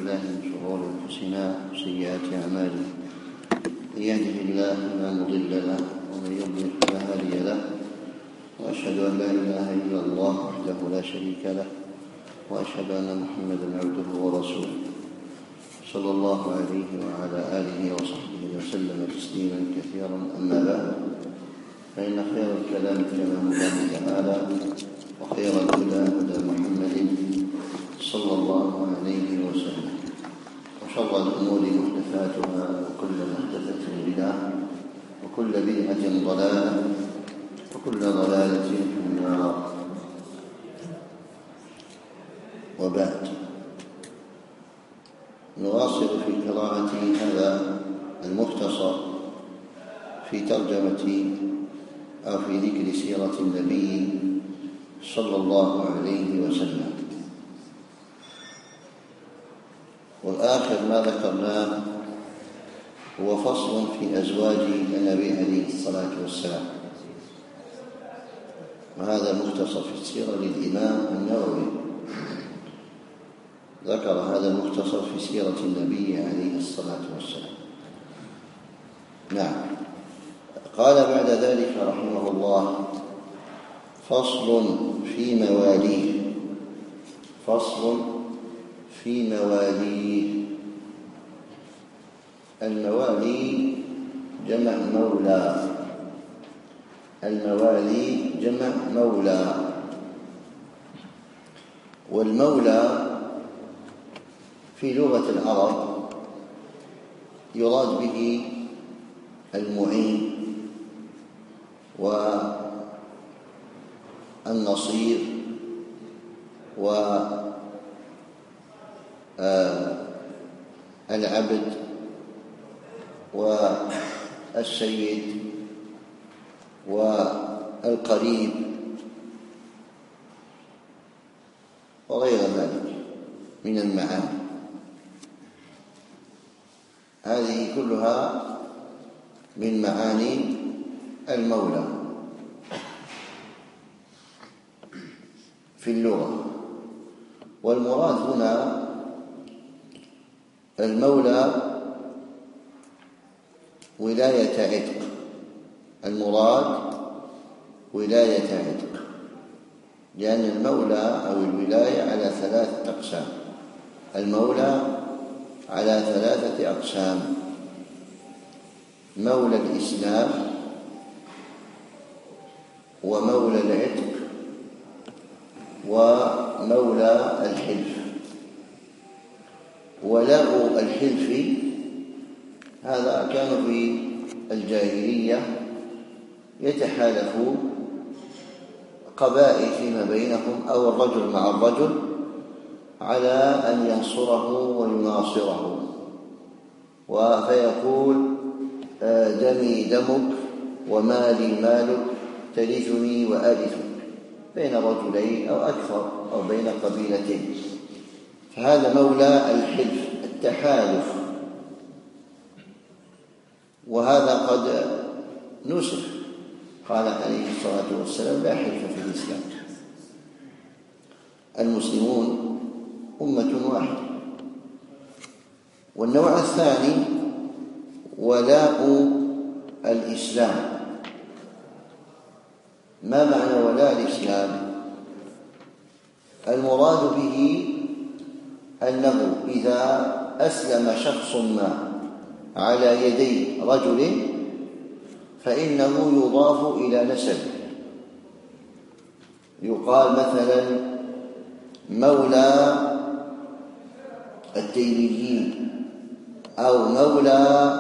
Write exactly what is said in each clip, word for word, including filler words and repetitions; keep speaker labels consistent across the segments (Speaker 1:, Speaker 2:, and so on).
Speaker 1: بالله من شرور أنفسنا وسيئات أعمالنا، من يهده الله فلا مضل له ومن يضلل فلا هادي له، وأشهد أن لا إله إلا الله وحده لا شريك له، وأشهد أن محمدا عبده ورسوله صلى الله عليه وعلى آله وصحبه وسلم تسليما كثيرا. أما بعد، فإن خير الكلام كلام الله تعالى، وخير الهدى هدى محمد صلى الله عليه وسلم، وشر الأمور محدثاتها، وكل محدثة بدعة، وكل بدعة ضلالة، وكل ضلالة في النار. وبعد، نواصل في قراءة هذا المختصر في ترجمة أو في ذكر سيرة النبي صلى الله عليه وسلم. والآخر ما ذكرناه هو فصل في أزواج النبي عليه الصلاة والسلام، وهذا مختصر في السيرة للإمام النووي، ذكر هذا المختصر في سيرة النبي عليه الصلاة والسلام. نعم. قال بعد ذلك رحمه الله: فصل في مواليه. فصل في مواليه. الموالي جمع مولى. الموالي جمع مولى. والمولى في لغة العرب يراد به المعين والنصير والعبد والسيد والقريب وغير ذلك من المعاني. هذه كلها من معاني المولى في اللغة. والمراد هنا المولى ولاية عتق. المراد ولاية عتق، لأن المولى أو الولاية على ثلاثة أقسام. المولى على ثلاثة أقسام: مولى الإسلام، ومولى العتق، ومولى الحلف. ولاء الحلف هذا كان في الجاهلية يتحالف قبائل فيما بينهم أو الرجل مع الرجل على أن ينصره ويناصره، فيقول: دمي دمك ومالي مالك، ترثني وأرثك، بين رجلين أو أكثر أو بين قبيلتين. فهذا مولى الحلف، التحالف، وهذا قد نسخ. قال عليه الصلاة والسلام: لا حلف في الإسلام، المسلمون أمة واحدة. والنوع الثاني ولاء الإسلام. ما معنى ولاء الإسلام؟ المراد به أنه إذا أسلم شخص ما على يدي رجل فإنه يضاف إلى نسبه. يقال مثلا مولى التيميين، أو مولى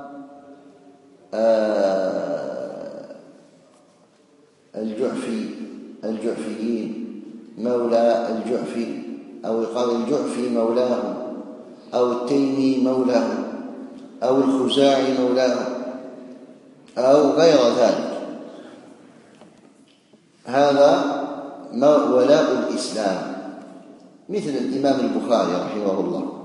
Speaker 1: الجعفي الجعفيين، مولى الجعفي، أو يقال الجعفي مولاه، أو التيمي مولاه، أو الخزاعي مولاه، أو غير ذلك. هذا ولاء الإسلام، مثل الإمام البخاري رحمه الله: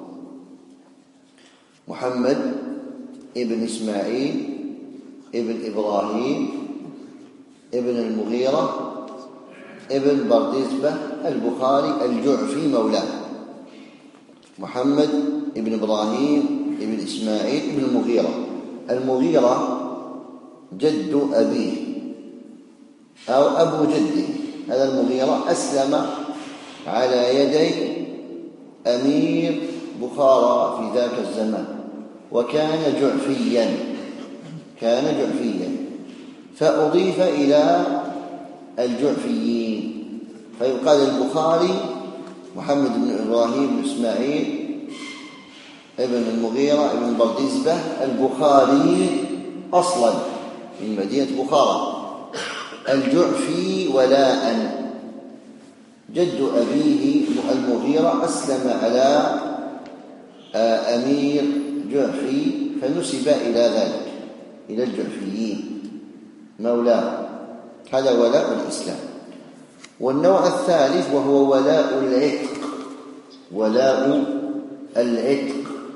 Speaker 1: محمد ابن إسماعيل ابن إبراهيم ابن المغيرة ابن بردزبة البخاري الجعفي مولاه. محمد بن إبراهيم بن إسماعيل بن المغيرة. المغيرة جد أبيه أو أبو جده. هذا المغيرة أسلم على يدي أمير بخارى في ذاك الزمان، وكان جعفيا كان جعفيا فأضيف إلى الجعفيين، فيقال البخاري محمد بن إبراهيم بن إسماعيل ابن المغيرة ابن بردزبة البخاري أصلا من مدينة بخارى، الجعفي ولاء، جد أبيه المغيرة أسلم على أمير جعفي فنسب إلى ذلك، إلى الجعفيين مولاه. هذا ولاء الإسلام. والنوع الثالث وهو ولاء العتق. ولاء العتق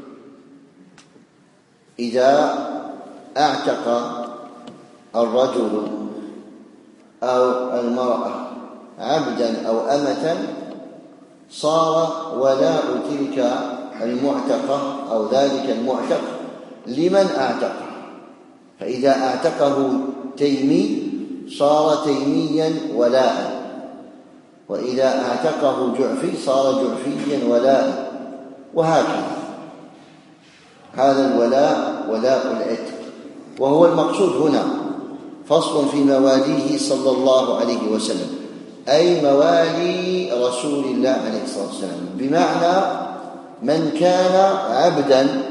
Speaker 1: إذا أعتق الرجل أو المرأة عبدا أو أمة صار ولاء تلك المعتقة أو ذلك المعتق لمن أعتقه. فإذا أعتقه تيمي صار تيميا ولاء، وإذا أعتقه جعفي صار جعفيا ولاء، وهكذا. هذا الولاء ولاء العتق، وهو المقصود هنا فصل في مواليه صلى الله عليه وسلم، أي موالي رسول الله عليه الصلاة والسلام، بمعنى من كان عبدا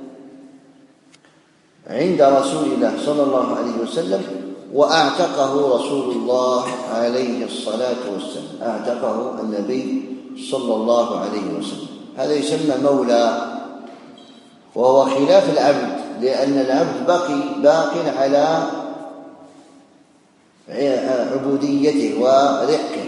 Speaker 1: عند رسول الله صلى الله عليه وسلم وأعتقه رسول الله عليه الصلاة والسلام، أعتقه النبي صلى الله عليه وسلم، هذا يسمى مولى، وهو خلاف العبد، لأن العبد باقي باق على عبوديته ورقه،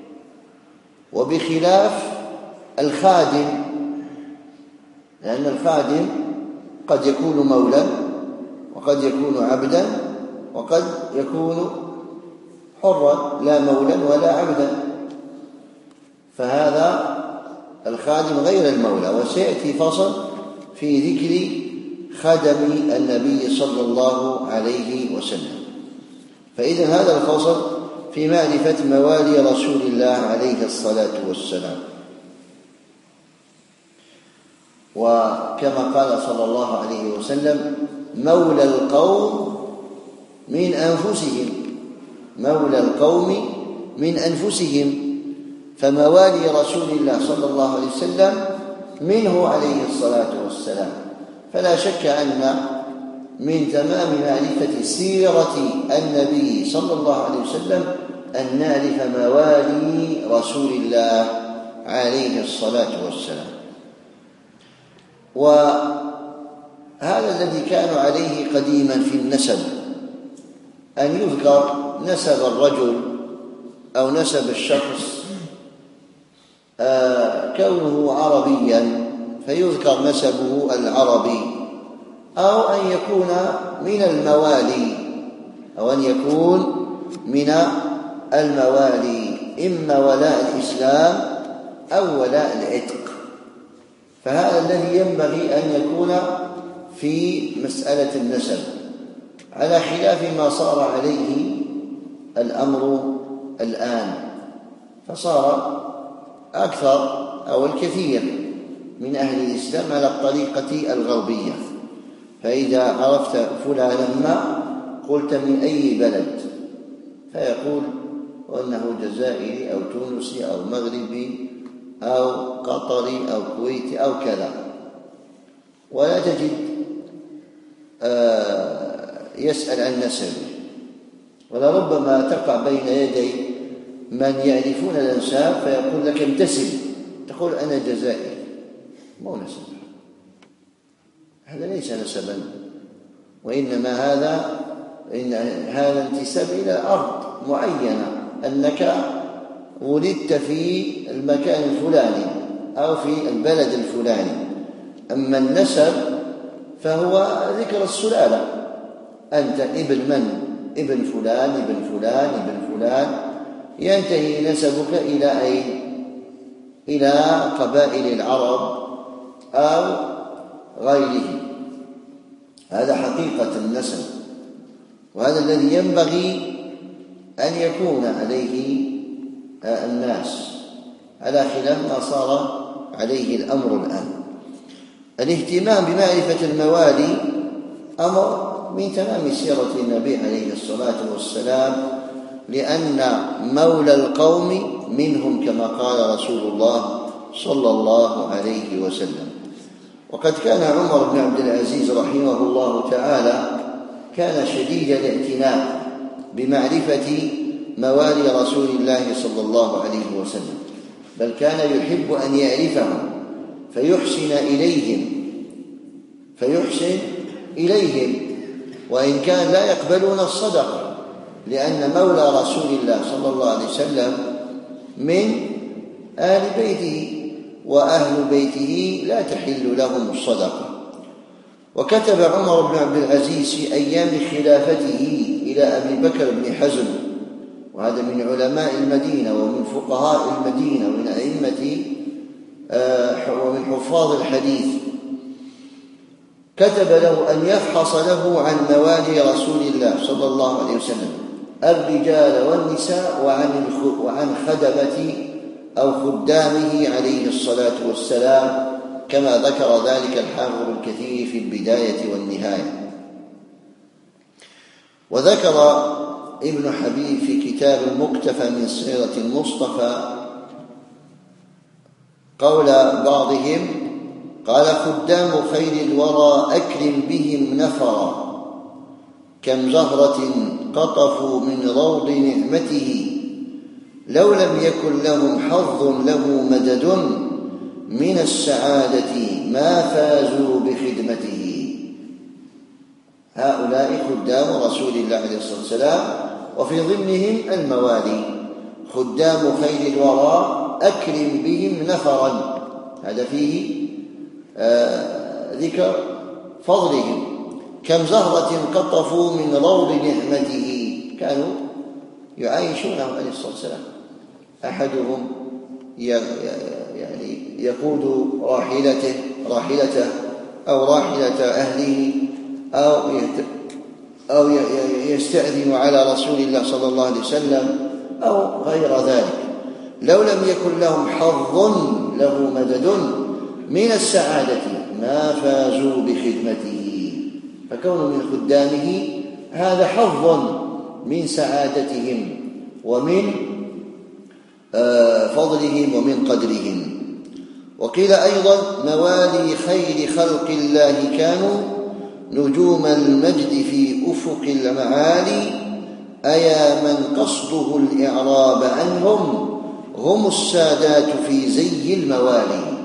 Speaker 1: وبخلاف الخادم، لأن الخادم قد يكون مولا وقد يكون عبدا وقد يكون حرا لا مولا ولا عبدا، فهذا الخادم غير المولى. وسيأتي فصل في ذكر خدم النبي صلى الله عليه وسلم. فإذا هذا الفصل في معرفة موالي رسول الله عليه الصلاة والسلام. وكما قال صلى الله عليه وسلم: مولى القوم من أنفسهم، مولى القوم من أنفسهم، فموالي رسول الله صلى الله عليه وسلم منه عليه الصلاة والسلام. فلا شك أن من تمام معرفة سيرة النبي صلى الله عليه وسلم أن نعرف موالي رسول الله عليه الصلاة والسلام. وهذا الذي كانوا عليه قديما في النسب، أن يذكر نسب الرجل أو نسب الشخص آه كونه عربيا فيذكر نسبه العربي، أو أن يكون من الموالي أو أن يكون من الموالي، إما ولاء الإسلام أو ولاء العتق. فهذا الذي ينبغي أن يكون في مسألة النسب، على خلاف ما صار عليه الأمر الآن، فصار أكثر أو الكثير من أهل الإسلام على الطريقة الغربية، فإذا عرفت فلانا ما قلت من أي بلد، فيقول وأنه جزائري أو تونسي أو مغربي أو قطري أو كويتي أو كذا، ولا تجد يسأل عن نسبه. ولربما تقع بين يدي من يعرفون الأنساب فيقول لك انتسب، تقول أنا جزائري، مو نسب، هذا ليس نسبا، وإنما هذا إن هذا انتساب إلى أرض معينة، أنك ولدت في المكان الفلاني أو في البلد الفلاني. أما النسب فهو ذكر السلالة، أنت ابن من؟ ابن فلان ابن فلان ابن فلان، ينتهي نسبك إلى أين؟ إلى قبائل العرب أو غيره. هذا حقيقة النسب، وهذا الذي ينبغي أن يكون عليه الناس، على خلاف ما صار عليه الأمر الآن. الاهتمام بمعرفة الموالي أمر من تمام سيرة النبي عليه الصلاة والسلام، لأن مولى القوم منهم كما قال رسول الله صلى الله عليه وسلم. وقد كان عمر بن عبد العزيز رحمه الله تعالى كان شديد الاعتناء بمعرفة موالي رسول الله صلى الله عليه وسلم، بل كان يحب أن يعرفهم فيحسن إليهم فيحسن إليهم وإن كان لا يقبلون الصدقة، لأن مولى رسول الله صلى الله عليه وسلم من آل بيته، وأهل بيته لا تحل لهم الصدقة. وكتب عمر بن عبد العزيز في أيام خلافته إلى أبي بكر بن حزم، وهذا من علماء المدينة ومن فقهاء المدينة ومن أئمة ومن حفاظ الحديث، كتب له أن يفحص له عن موالي رسول الله صلى الله عليه وسلم الرجال والنساء وعن خدمة أو خدامه عليه الصلاة والسلام، كما ذكر ذلك الحافظ ابن كثير في البداية والنهاية. وذكر ابن حبيب في كتاب المقتفى من سيرة المصطفى قول بعضهم قال: خدام خير الورى أكرم بهم نفرا، كم زهرة قطفوا من روض نعمته، لو لم يكن لهم حظ له مدد من السعادة ما فازوا بخدمته. هؤلاء خدام رسول الله عليه الصلاة والسلام، وفي ضمنهم الموالي. خدام خير الورى أكرم بهم نفرا، هذا فيه آه ذكر فضلهم. كم زهرة قطفوا من روض نعمته، كانوا يعايشونه عليه الصلاة والسلام. أحدهم يعني يقود راحلته راحلته أو راحلة أهله أو أو يستأذن على رسول الله صلى الله عليه وسلم أو غير ذلك. لو لم يكن لهم حظ له مدد من السعادة ما فازوا بخدمته، فكون من خدامه هذا حظ من سعادتهم ومن فضلهم ومن قدرهم. وقيل أيضا: موالي خير خلق الله كانوا نجوم المجد في أفق المعالي، أيا من قصده الإعراب عنهم هم السادات في زي الموالي.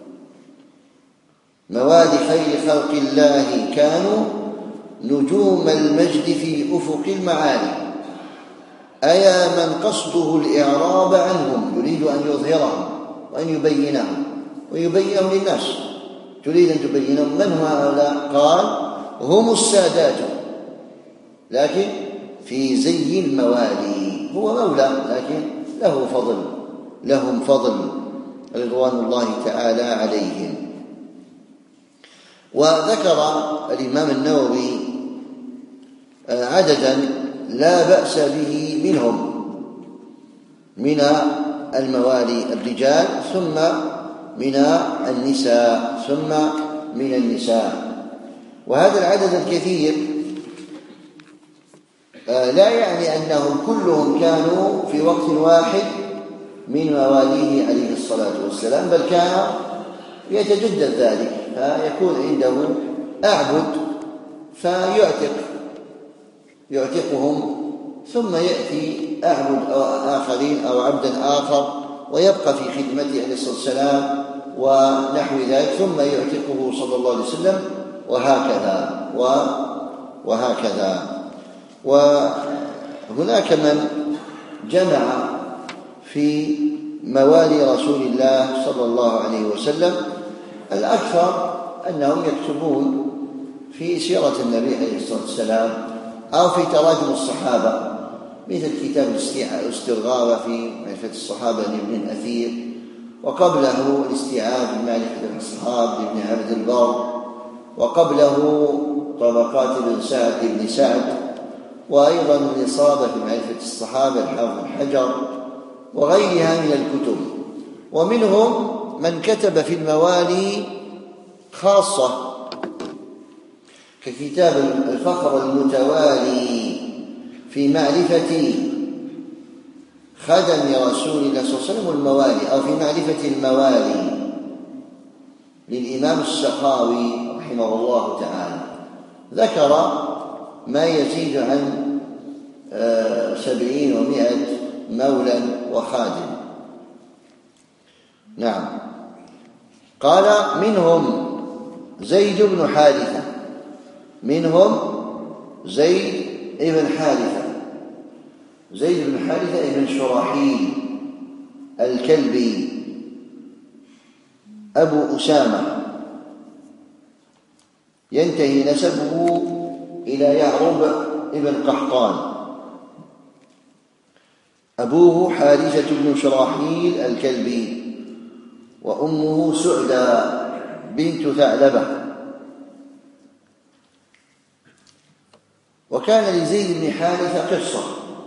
Speaker 1: موالي خير خلق الله كانوا نجوم المجد في أفق المعالي، أيا من قصده الإعراب عنهم، يريد أن يظهرهم وأن يبينهم ويبينهم للناس. تريد أن تبينهم من هم هؤلاء؟ قال: هم السادات، لكن في زي الموالي. هو مولى لكن له فضل، لهم فضل رضوان الله تعالى عليهم. وذكر الإمام النووي عددا لا بأس به منهم من الموالي الرجال، ثم من النساء، ثم من النساء. وهذا العدد الكثير لا يعني أنهم كلهم كانوا في وقت واحد من مواليه عليه الصلاة والسلام، بل كان يتجدد ذلك، فيكون عنده أعبد فيعتق يعتقهم، ثم يأتي أعبد آخرين أو عبدا آخر ويبقى في خدمته عليه الصلاة والسلام ونحو ذلك، ثم يعتقه صلى الله عليه وسلم، وهكذا وهكذا. وهناك من جمع في موالي رسول الله صلى الله عليه وسلم. الأكثر أنهم يكتبون في سيرة النبي عليه الصلاة والسلام أو في تراجم الصحابة، مثل كتاب الاسترغابة في معرفة الصحابة لابن الأثير، وقبله الاستيعاب بمعرفة الأصحاب لابن عبد البر، وقبله طبقات ابن سعد بن سعد، وأيضا الإصابة في معرفة الصحابة الحافظ بن حجر، وغيرها من الكتب. ومنهم من كتب في الموالي خاصة ككتاب الفخر المتوالي في معرفة خدم رسول الله صلى الله عليه وسلم والموالي، أو في معرفة الموالي للإمام السخاوي رحمه الله تعالى. ذكر ما يزيد عن سبعين ومائة مولا وخادم. نعم. قال منهم زيد بن حارثة، منهم زيد بن حارثة زيد بن حارثة بن شراحيل الكلبي أبو أسامة، ينتهي نسبه إلى يعرب ابن قحطان. أبوه حارثة بن شراحيل الكلبي، وأمه سعدى بنت ثعلبة. وكان لزيد بن حارثة قصة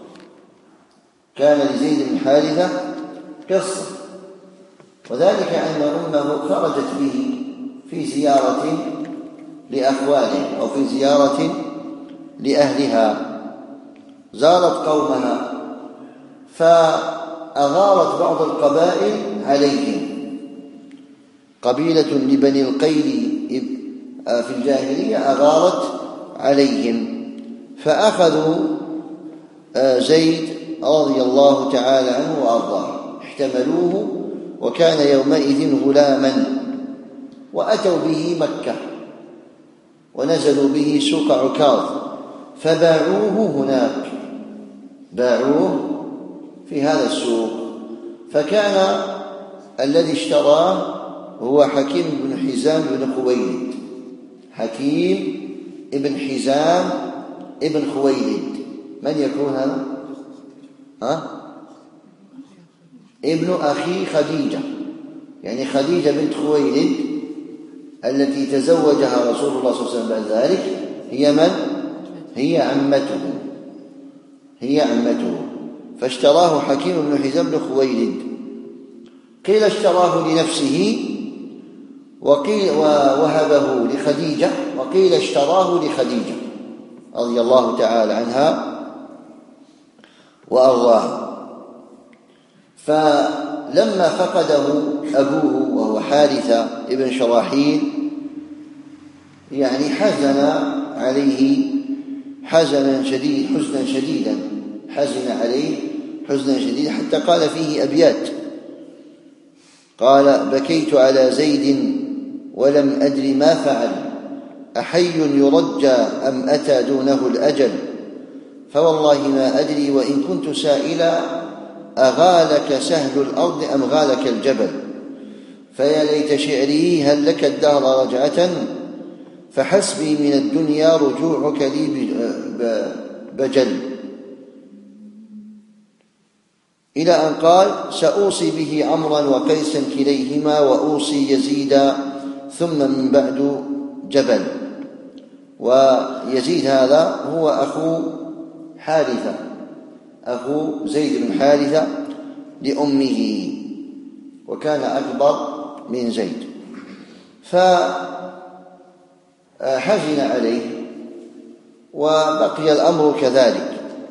Speaker 1: كان لزيد بن حارثة قصة وذلك أن أمه خرجت به في زيارة لأخواله أو في زيارة لأهلها، زارت قومها فأغارت بعض القبائل عليهم، قبيلة لبني القيل في الجاهلية أغارت عليهم، فأخذوا زيد رضي الله تعالى عنه وأرضاه، احتملوه وكان يومئذ غلاما، وأتوا به مكة ونزلوا به سوق عكاظ فباعوه هناك، باعوه في هذا السوق. فكان الذي اشتراه هو حكيم بن حزام بن خويلد، حكيم ابن حزام ابن خويلد. من يكون هذا؟ ها؟ ابن أخي خديجة، يعني خديجة بنت خويلد التي تزوجها رسول الله صلى الله عليه وسلم بعد ذلك هي من؟ هي عمته هي عمته فاشتراه حكيم بن حزام بن خويلد. قيل اشتراه لنفسه، وقيل ووهبه لخديجة، وقيل اشتراه لخديجة رضي الله تعالى عنها وأرضاها. فلما فقده أبوه وهو حارثة ابن شراحيل يعني حزن عليه حزنا شديد حزنا شديدا حزن عليه حزنا شديدا حتى قال فيه أبيات، قال: بكيت على زيد ولم أدر ما فعل، أحي يرجى أم أتى دونه الأجل، فوالله ما أدري وإن كنت سائلا أغالك سهل الأرض أم غالك الجبل، فيا ليت شعري هل لك الدهر رجعة، فحسبي من الدنيا رجوعك لي بجل. إلى أن قال: سأوصي به عمرا وقيسا كليهما، وأوصي يزيد ثم من بعد جبل. ويزيد هذا هو أخو حارثة، أخو زيد بن حارثة لأمه، وكان أكبر من زيد، فحزن عليه وبقي الأمر كذلك.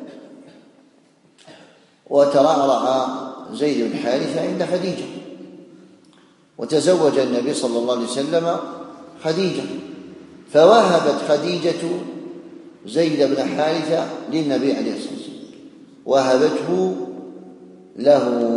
Speaker 1: وترعرع زيد بن حارثة عند خديجة، وتزوج النبي صلى الله عليه وسلم خديجة، فوهبت خديجة زيد بن حارثة للنبي عليه الصلاة والسلام، وهبته له.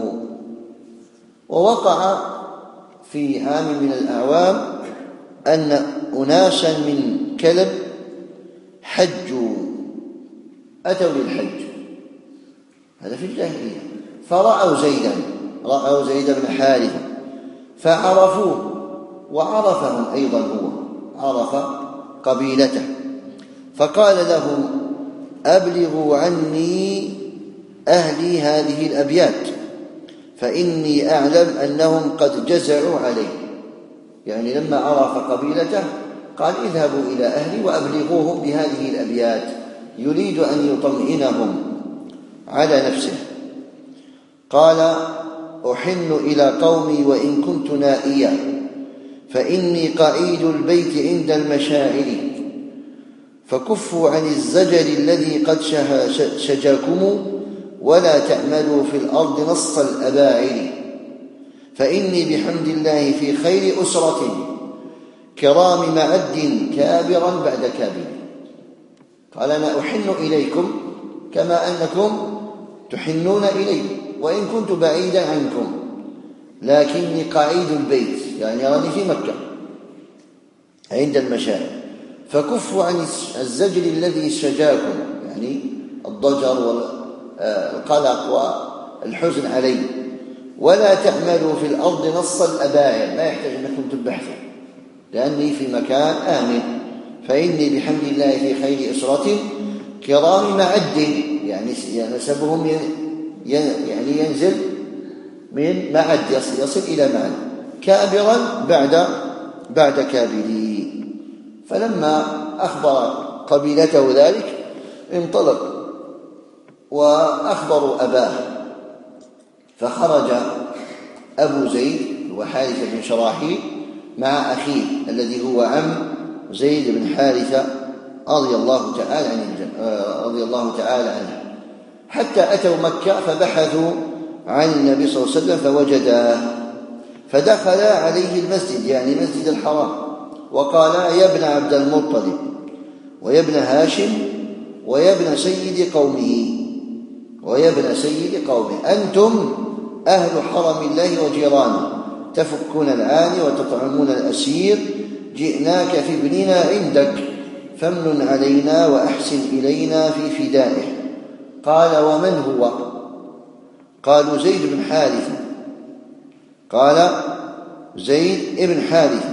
Speaker 1: ووقع في عام من الأعوام أن أناسا من كلب حجوا، أتوا للحج، هذا في الجاهلية، فرأوا زيدا رأوا زيد بن حارثة فعرفوه، وعرفهم أيضا، هو عرف قبيلته، فقال لهم: أبلغوا عني أهلي هذه الأبيات، فإني أعلم أنهم قد جزعوا عليه. يعني لما عرف قبيلته قال اذهبوا إلى أهلي وأبلغوهم بهذه الأبيات، يريد أن يطمئنهم على نفسه. قال أحن إلى قومي وإن كنت نائيا، فإني قعيد البيت عند المشاعر، فكفوا عن الزجر الذي قد شجاكم، ولا تعملوا في الأرض نص الأباعر، فإني بحمد الله في خير أسرة، كرام معد كابرا بعد كابر. قال أنا أحن إليكم كما أنكم تحنون إلي، وإن كنت بعيدا عنكم لكني قعيد البيت، يعني أراني في مكة عند المشاعر. فكفوا عن الزجر الذي شجاكم، يعني الضجر والقلق والحزن عليه، ولا تعملوا في الأرض نص الأباعر، ما يحتاج أنكم تبحثوا لأني في مكان آمن. فإني بحمد الله في خير أسرة، كرام معد، يعني نسبهم يعني ينزل من معد، يصل إلى معد، كابرا بعد بعد كابري. فلما أخبر قبيلته ذلك انطلق وأخبروا أباه، فخرج أبو زيد وحارثة بن شراحيل مع أخيه الذي هو عم زيد بن حارثة رضي الله تعالى عنه رضي الله تعالى عنه حتى أتوا مكة، فبحثوا عن النبي صلى الله عليه وسلم فوجداه، فدخل عليه المسجد، يعني مسجد الحرام، وقال يا ابن عبد المطلب ويا ابن هاشم ويا ابن سيد قومه ويا ابن سيد قومه، أنتم أهل حرم الله وجيرانه، تفكون العاني وتطعمون الأسير، جئناك في ابننا عندك، فامنن علينا وأحسن إلينا في فدائه. قال ومن هو؟ قالوا زيد بن حارثة. قال زيد بن حارثة.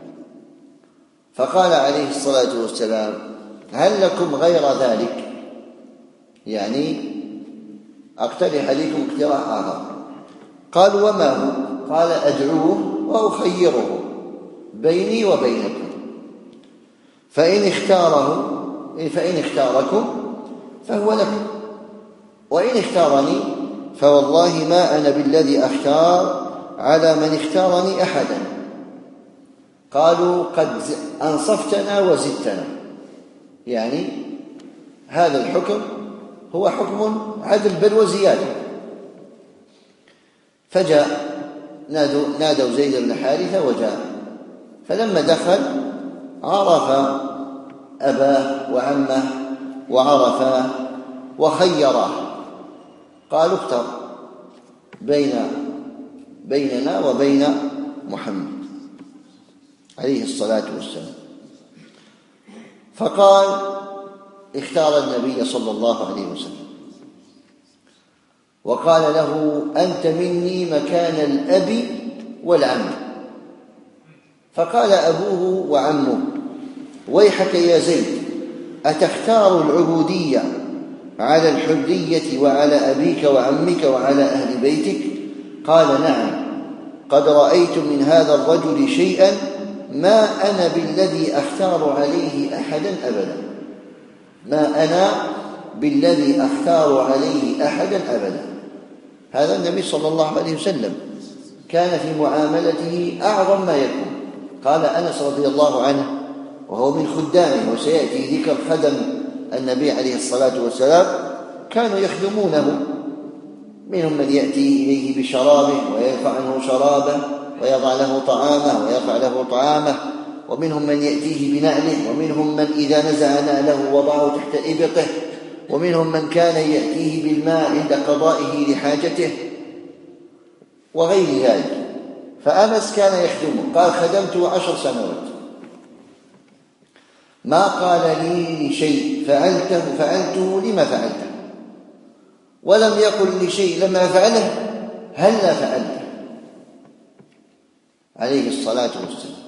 Speaker 1: فقال عليه الصلاة والسلام هل لكم غير ذلك؟ يعني أقترح عليكم اقتراح آخر. قالوا وما هو؟ قال أدعوه وأخيره بيني وبينكم، فإن اختاره فإن اختاركم فهو لكم، وإن اختارني فوالله ما أنا بالذي أختار على من اختارني أحدا. قالوا قد أنصفتنا وزدتنا، يعني هذا الحكم هو حكم عدل بل وزيادة. فجاء نادوا, نادوا زيد بن حارثة وجاء، فلما دخل عرف أباه وعمه وعرفاه وخيراه، قالوا اختر بين بيننا وبين محمد عليه الصلاة والسلام. فقال اختار النبي صلى الله عليه وسلم وقال له أنت مني مكان الأب والعم. فقال أبوه وعمه ويحك يا زيد، أتختار العبودية على الحرية وعلى أبيك وعمك وعلى أهل بيتك؟ قال نعم، قد رأيت من هذا الرجل شيئا ما أنا بالذي أختار عليه أحدا أبدا، ما أنا بالذي أختار عليه أحدا أبدا. هذا النبي صلى الله عليه وسلم كان في معاملته أعظم ما يكون. قال أنس رضي الله عنه وهو من خدامه، وسيأتي ذكر خدم النبي عليه الصلاة والسلام، كانوا يخدمونه، منهم من يأتي إليه بشرابه ويرفع عنه شرابه ويضع له طعامه ويرفع له طعامه، ومنهم من يأتيه بنعله، ومنهم من إذا نزع نعله وضعه تحت إبطه، ومنهم من كان يأتيه بالماء عند قضائه لحاجته وغير ذلك. فأنس كان يخدمه، قال خدمته عشر سنوات ما قال لي لشيء فعلته فعلته لما فعلته، ولم يقل لشيء لما فعله هلا فعلته عليه الصلاة والسلام.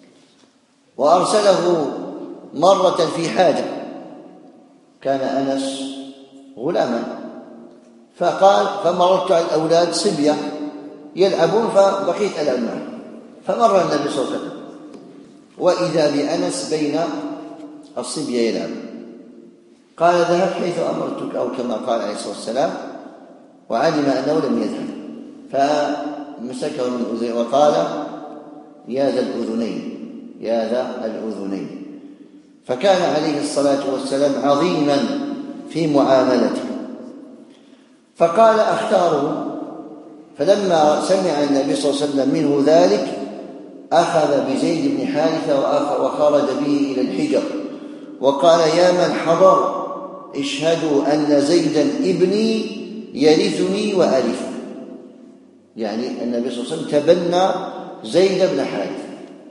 Speaker 1: وأرسله مرة في حاجة، كان أنس غلاما، فقال فمررت على الأولاد صبية يلعبون فبقيت ألعب معه، فمر النبي صلى الله عليه وسلم وإذا بأنس بين الصبية يلعب، قال ذهب حيث أمرتك، أو كما قال عليه الصلاة والسلام، وعلم أنه لم يذهب فمسكه من أذنيه وقال يا ذا الأذنين يا ذا الأذنين. فكان عليه الصلاة والسلام عظيما في معاملته، فقال أختاره. فلما سمع النبي صلى الله عليه وسلم منه ذلك أخذ بزيد بن حارثة وخرج به إلى الحجر وقال يا من حضر اشهدوا أن زيدا ابني يرثني وأرثه، يعني النبي صلى الله عليه وسلم تبنى زيد بن حارثة،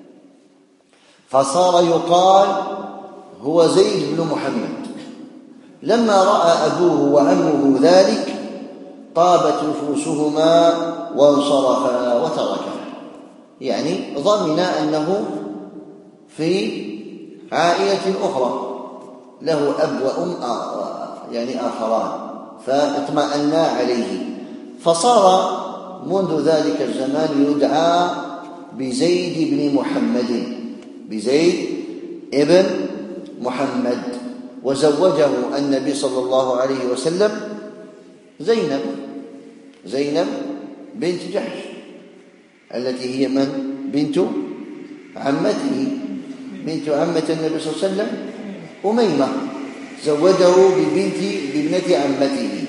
Speaker 1: فصار يقال هو زيد بن محمد. لما رأى أبوه وعمه ذلك طابت نفوسهما وانصرفا وتركا، يعني ضمن أنه في عائلة أخرى له أب وأم يعني آخران، فاطمأنا عليه، فصار منذ ذلك الزمان يدعى بزيد بن محمد، بزيد ابن محمد. وزوجه النبي صلى الله عليه وسلم زينب زينب بنت جحش التي هي من؟ بنت عمته، بنت عمة النبي صلى الله عليه وسلم أميمة، زوجه ببنت بابنة عمته.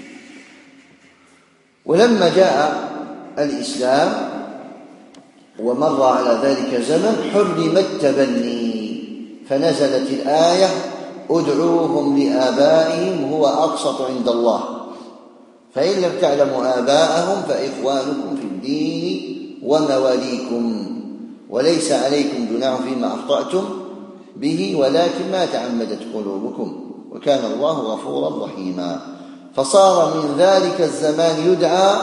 Speaker 1: ولما جاء الإسلام ومر على ذلك زمن حرم التبني، فنزلت الآية ادعوهم لآبائهم هو أقسط عند الله، فإن لم تعلموا آباءهم فإخوانكم في الدين ومواليكم، وليس عليكم جناح فيما أخطأتم به ولكن ما تعمدت قلوبكم، وكان الله غفورا رحيما. فصار من ذلك الزمان يدعى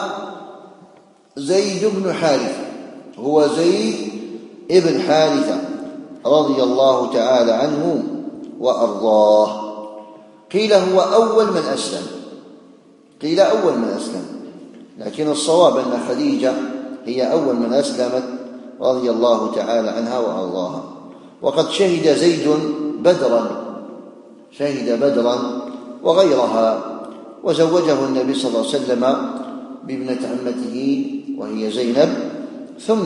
Speaker 1: زيد بن حارثة، هو زيد ابن حارثة رضي الله تعالى عنه وأرضاه. قيل هو أول من أسلم، قيل أول من أسلم، لكن الصواب أن خديجة هي أول من أسلمت رضي الله تعالى عنها وأرضاها. وقد شهد زيد بدرا، شهد بدرا وغيرها، وزوجه النبي صلى الله عليه وسلم بابنة عمته وهي زينب، ثم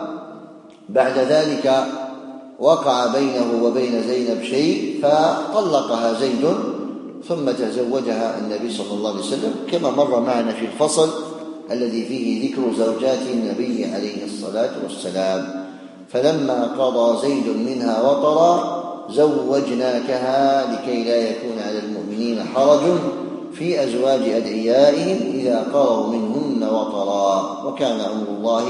Speaker 1: بعد ذلك وقع بينه وبين زينب شيء فطلقها زيد، ثم تزوجها النبي صلى الله عليه وسلم كما مر معنا في الفصل الذي فيه ذكر زوجات النبي عليه الصلاة والسلام. فلما قضى زيد منها وطرا زوجناكها لكي لا يكون على المؤمنين حرج في أزواج أدعيائهم إذا قضوا منهن وطرا وكان أمر الله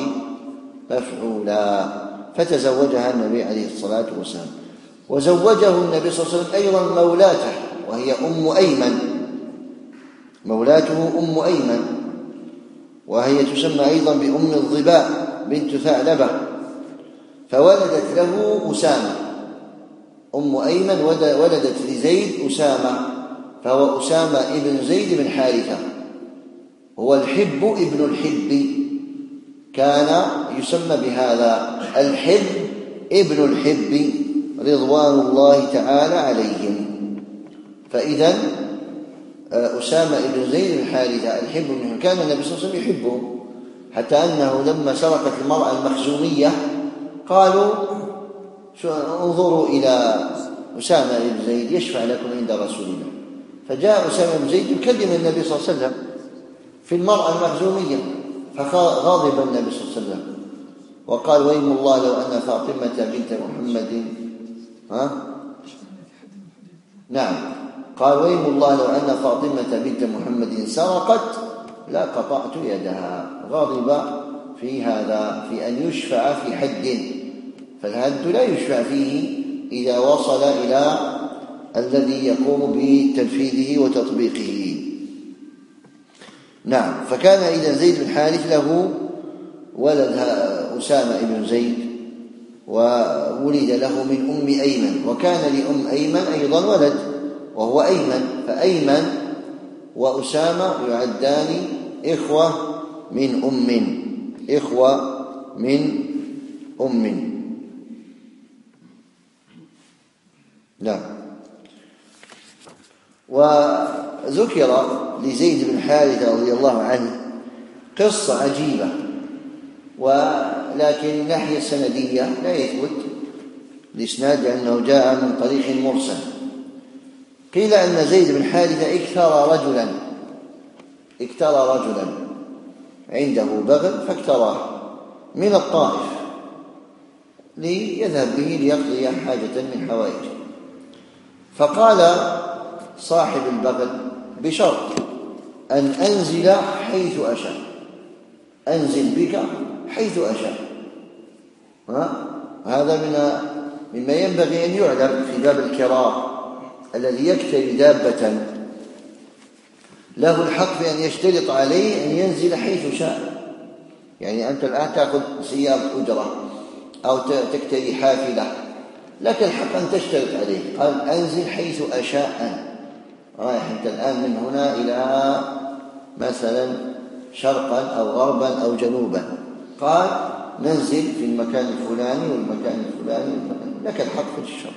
Speaker 1: مفعولا. فتزوجها النبي عليه الصلاة والسلام. وزوجه النبي صلى الله عليه وسلم أيضا مولاته وهي أم أيمن، مولاته أم أيمن، وهي تسمى أيضا بأم الظباء بنت ثعلبة، فولدت له أسامة. أم أيمن ولدت لزيد أسامة، فهو أسامة ابن زيد بن حارثة، هو الحب ابن الحب، كان يسمى بهذا الحب ابن الحب رضوان الله تعالى عليهم. فإذا أسامة ابن زيد بن حارثة الحب منه، كان النبي صلى الله عليه وسلم يحبه، حتى أنه لما سرقت المرأة المخزومية قالوا انظروا إلى أسامة بن زيد يشفع لكم عند رسول الله، فجاء أسامة بن زيد يكلم النبي صلى الله عليه وسلم في المرأة المخزومية، فغضب النبي صلى الله عليه وسلم وقال ويم الله لو أن فاطمة بنت محمد ها نعم قال ويم الله لو أن فاطمة بنت محمد سرقت لا قطعت يدها. غضب في هذا، في أن يشفع في حد، فالحد لا يشفع فيه إذا وصل إلى الذي يقوم بتنفيذه وتطبيقه. نعم. فكان إذا زيد بن حارث له ولد أسامة بن زيد، وولد له من أم أيمن، وكان لأم أيمن أيضا ولد وهو أيمن، فأيمن وأسامة يعدان إخوة من أم. إخوة من أم. لا. وذكر لزيد بن حارثة رضي الله عنه قصة عجيبة، ولكن من الناحية السندية لا يثبت الإسناد لأنه جاء من طريق مرسل. قيل أن زيد بن حارثة اكترى رجلا اكترى رجلا عنده بغل فاكتراه من الطائف ليذهب به ليقضي حاجة من حوائجه، فقال صاحب البغل بشرط أن أنزل حيث أشاء، أنزل بك حيث أشاء. هذا من مما ينبغي أن يعلم في باب الكراء. الذي يكتري دابة له الحق في أن يشترط عليه أن ينزل حيث شاء. يعني أنت الآن تأخذ سيارة أجرة أو تكتري حافلة، لك الحق أن تشترط عليه. قال أنزل حيث أشاء. رايح أنت الآن من هنا إلى مثلا شرقا أو غربا أو جنوبا، قال ننزل في المكان الفلاني والمكان الفلاني، لك الحق في الشرط.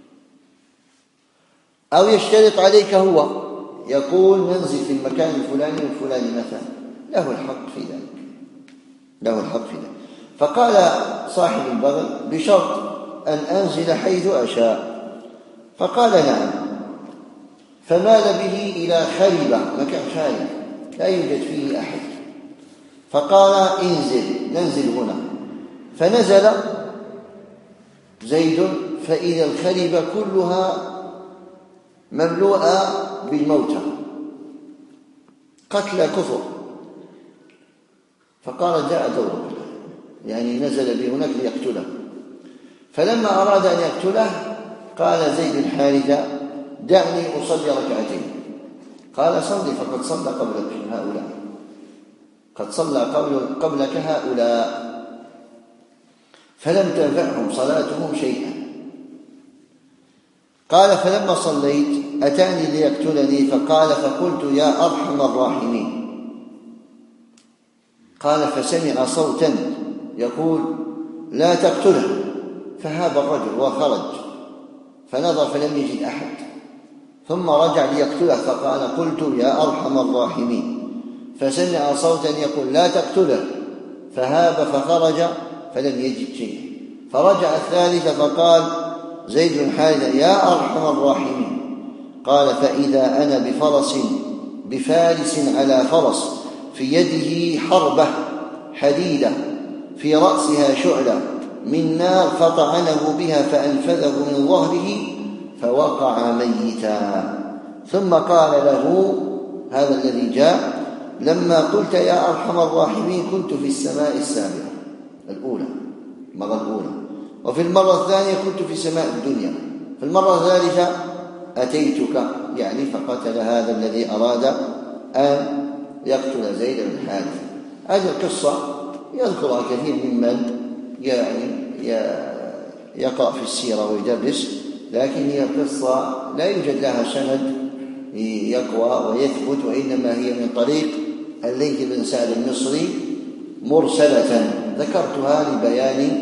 Speaker 1: أو يشترط عليك هو، يقول ننزل في المكان الفلاني والفلاني مثلا، له الحق في ذلك، له الحق في ذلك. فقال صاحب البغل بشرط أن أنزل حيث أشاء، فقال نعم. فمال به إلى خربة، مكان خالي لا يوجد فيه أحد، فقال انزل، ننزل هنا. فنزل زيد فإذا الخربة كلها مملوءة بالموتى قتلى كفر، فقال جاء دورك، يعني نزل به هناك ليقتله. فلما أراد أن يقتله قال زيد بن حارثة دعني أصلي ركعتين. قال صلي فقد صلى قبلك هؤلاء، قد صلى قبلك هؤلاء. فلم تنفعهم صلاتهم شيئا. قال فلما صليت أتاني ليقتلني، فقال فقلت يا أرحم الراحمين. قال فسمع صوتا يقول لا تقتله، فهاب الرجل وخرج، فنظر فلم يجد أحد، ثم رجع ليقتله فقال قلت يا أرحم الراحمين، فسمع صوتا يقول لا تقتله، فهاب فخرج فلم يجد شيئا، فرجع الثالث فقال زيد بن حارثة يا أرحم الراحمين. قال فإذا أنا بفرس بفارس على فرس في يده حربة حديدة في رأسها شعلة من نار، فطعنه بها فأنفذه من ظهره فوقع ميتا. ثم قال له هذا الذي جاء لما قلت يا أرحم الراحمين كنت في السماء السابعة الأولى، المرة الأولى، وفي المرة الثانية كنت في سماء الدنيا، في المرة الثالثة أتيتك، يعني فقتل هذا الذي أراد أن يقتل زيد بن حارثة. هذه القصة يذكرها كثير ممن يعني يقرأ في السيرة ويدرس، لكن هي قصة لا يوجد لها سند يقوى ويثبت، وإنما هي من طريق الليث بن سعد المصري مرسلة، ذكرتها لبيان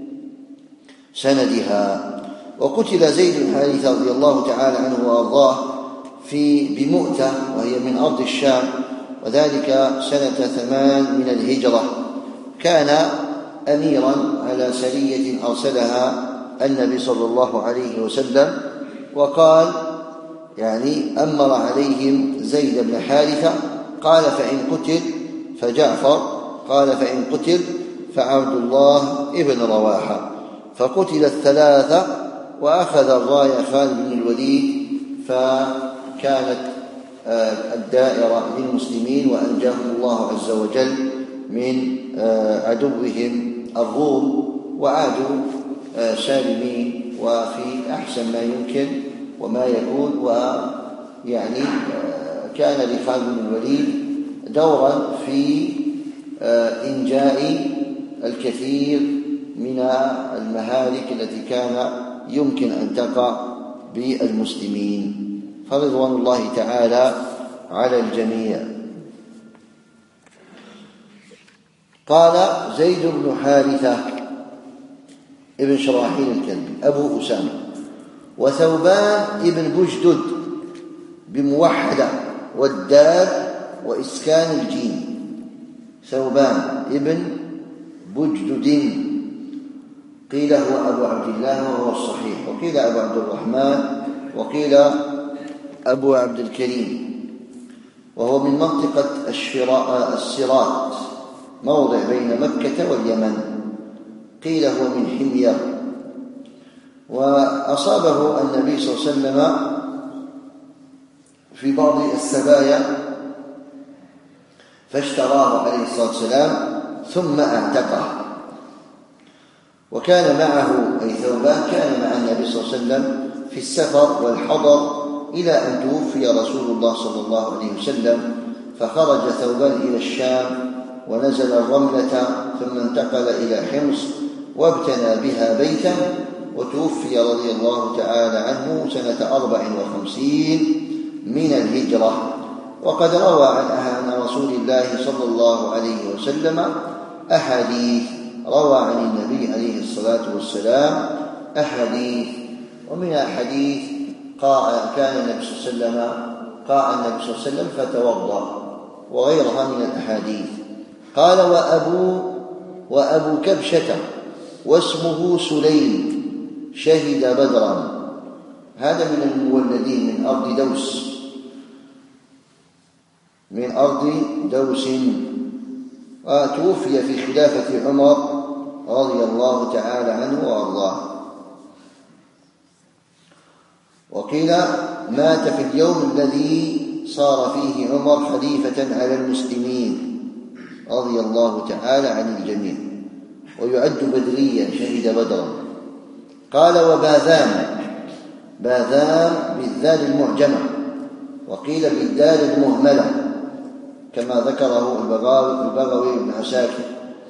Speaker 1: سندها. وقتل زيد بن حارثة رضي الله تعالى عنه وأرضاه في بمؤتة، وهي من أرض الشام، وذلك سنة ثمان من الهجرة. كان أميرا على سرية أرسلها النبي صلى الله عليه وسلم، وقال يعني أمر عليهم زيد بن حارثة، قال فإن قتل فجعفر، قال فإن قتل فعبد الله ابن رواحة. فقتل الثلاثة وأخذ الراية خالد بن الوليد، فكانت الدائرة للمسلمين، وأنجاهم الله عز وجل من عدوهم الروم، وعادوا سالمين وفي أحسن ما يمكن وما يكون. ويعني كان لخالد بن الوليد دورا في إنجاء الكثير من المهالك التي كان يمكن أن تقع بالمسلمين، فرضوان الله تعالى على الجميع. قال زيد بن حارثة ابن شراحيل الكلبي أبو أسامة، وثوبان ابن بجدد بموحدة والدال وإسكان الجيم، ثوبان ابن بجدد، قيل هو أبو عبد الله وهو الصحيح، وقيل أبو عبد الرحمن، وقيل أبو عبد الكريم، وهو من منطقة الصراط، موضع بين مكة واليمن، قيل هو من حمير. وأصابه النبي صلى الله عليه وسلم في بعض السبايا فاشتراه عليه الصلاة والسلام ثم اعتقه، وكان معه أي ثوبان كان مع النبي صلى الله عليه وسلم في السفر والحضر إلى أن توفي رسول الله صلى الله عليه وسلم، فخرج ثوبان إلى الشام ونزل الرملة ثم انتقل إلى حمص وابتنى بها بيتا، وتوفي رضي الله تعالى عنه سنة أربع وخمسين من الهجرة. وقد روى عن رسول الله صلى الله عليه وسلم أحاديث، روى عن النبي عليه الصلاة والسلام أحاديث، ومن أحاديث كان النبي صلى الله عليه وسلم قاع النبي صلى الله عليه وسلم فتوضأ، وغيرها من الأحاديث. قال وأبو, وأبو كبشة واسمه سليم شهد بدرا، هذا من المولدين من أرض دوس، من أرض دوس، وتوفي في خلافة عمر رضي الله تعالى عنه وأرضاه. وقيل مات في اليوم الذي صار فيه عمر خليفة على المسلمين رضي الله تعالى عن الجميع، ويعد بدريا شهد بدرا. قال وباذان، باذان بالذال المعجمة، وقيل بالدال المهملة كما ذكره البغوي بن عساكر،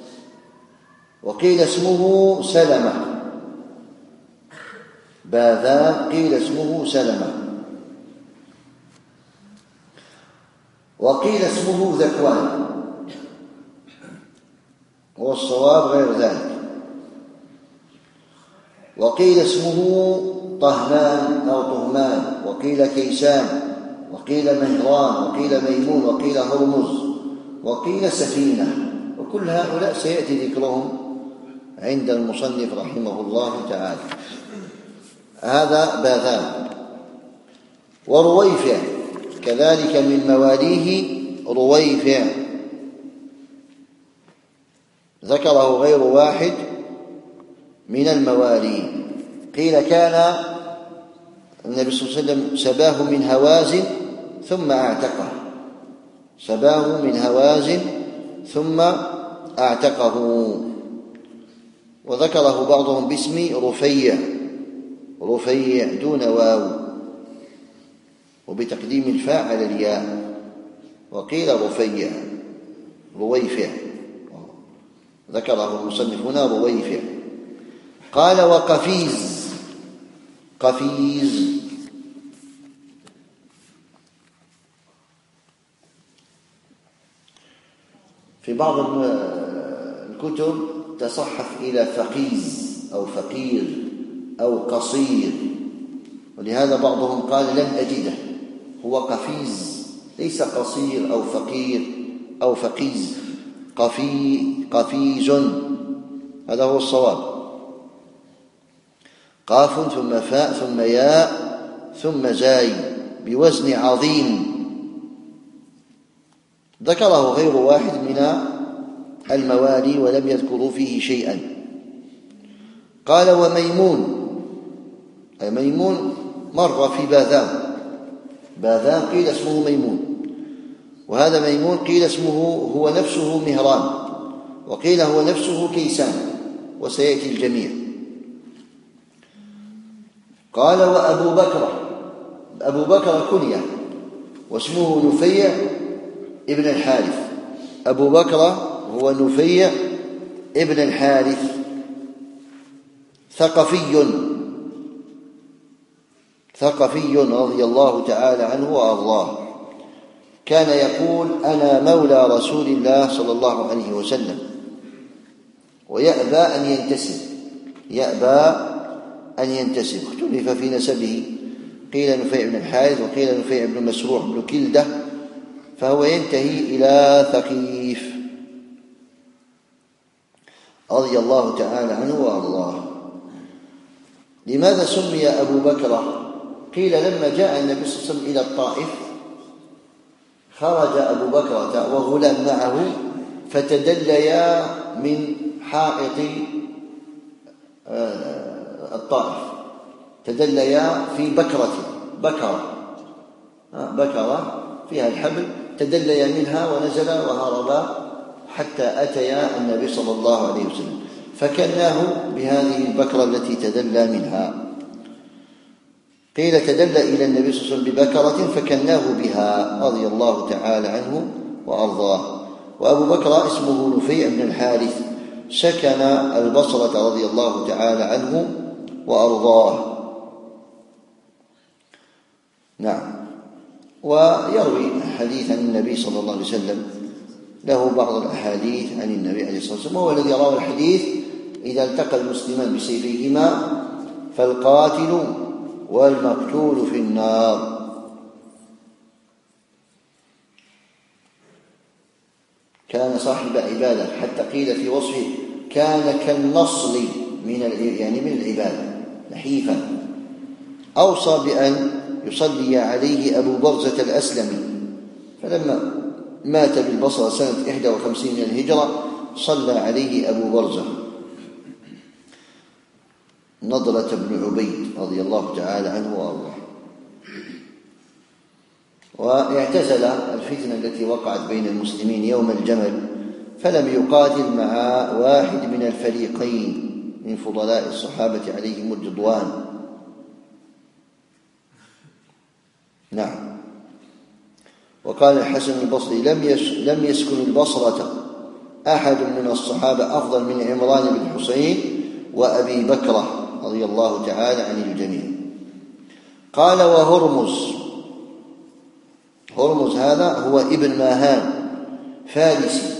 Speaker 1: وقيل اسمه سلمة، باذان قيل اسمه سلمة، وقيل اسمه ذكوان، والصواب غير ذلك، وقيل اسمه طهمان أو طهمان، وقيل كيسان، وقيل مهران، وقيل ميمون، وقيل هرمز، وقيل سفينة، وكل هؤلاء سيأتي ذكرهم عند المصنف رحمه الله تعالى. هذا باذان. ورويفع كذلك من مواليه رويفع، ذكره غير واحد من الموالي. قيل كان النبي صلى الله عليه وسلم سباه من هوازن ثم اعتقه، سباه من هوازن ثم اعتقه، وذكره بعضهم باسم رفيع، رفيع دون واو وبتقديم الفاء على الياء، وقيل رفيع رويفع، ذكره المصنف هنا رويفع. قال وقفيز، قفيز في بعض الكتب تصحف إلى فقيز أو فقير أو قصير، ولهذا بعضهم قال لم أجده، هو قفيز ليس قصير أو فقير أو فقيز، قفي قفيز، هذا هو الصواب، قاف ثم فاء ثم ياء ثم زاي بوزن عظيم، ذكره غير واحد من الموالي ولم يذكروا فيه شيئا. قال وميمون، أي ميمون مر في باذان، باذان قيل اسمه ميمون، وهذا ميمون قيل اسمه هو نفسه مهران، وقيل هو نفسه كيسان، وسيأتي الجميع. قال وأبو بكر، أبو بكر كنية واسمه نفيع ابن الحارث، أبو بكر هو نفيع ابن الحارث، ثقفي، ثقفي رضي الله تعالى عنه وأرضاه، كان يقول أنا مولى رسول الله صلى الله عليه وسلم، ويأبى أن ينتسب يأبى أن ينتسب اختلف في نسبه، قيل نفيع بن الحارث وقيل نفيع بن مسروح بن كلدة، فهو ينتهي إلى ثقيف رضي الله تعالى عنه وأرضاه. لماذا سمي أبو بكر؟ قيل لما جاء النبي صلى الله عليه وسلم إلى الطائف خرج أبو بكرة وغلام معه فتدليا من حائط الطائف، تدليا في بكرة بكرة بكرة فيها الحبل، تدليا منها ونزلا وهربا حتى أتيا النبي صلى الله عليه وسلم، فكناه بهذه البكرة التي تدلى منها. قيل تدلى إلى النبي صلى الله عليه وسلم ببكرة فكناه بها رضي الله تعالى عنه وأرضاه. وأبو بكر اسمه نفيع بن الحارث، سكن البصرة رضي الله تعالى عنه وأرضاه. نعم. ويروي حديث عن النبي صلى الله عليه وسلم، له بعض الأحاديث عن النبي عليه الصلاة والسلام، وهو الذي روى الحديث: إذا التقى المسلمان بسيفيهما فالقاتل والمقتول في النار. كان صاحب عبادة، حتى قيل في وصفه كان كالنصل من يعني من العبادة نحيفا. أوصى بأن يصلي عليه أبو برزة الأسلمي، فلما مات بالبصرة سنة إحدى وخمسين من الهجرة صلى عليه أبو برزة نضلة بن عبيد رضي الله تعالى عنه وأرضاه. واعتزل الفتنة التي وقعت بين المسلمين يوم الجمل، فلم يقاتل مع واحد من الفريقين من فضلاء الصحابة عليهم الرضوان. نعم. وقال الحسن البصري: لم لم يسكن البصرة أحد من الصحابة أفضل من عمران بن حسين وأبي بكرة رضي الله تعالى عن الجميع. قال: وهرمز، هرمز هذا هو ابن ماهان فارسي،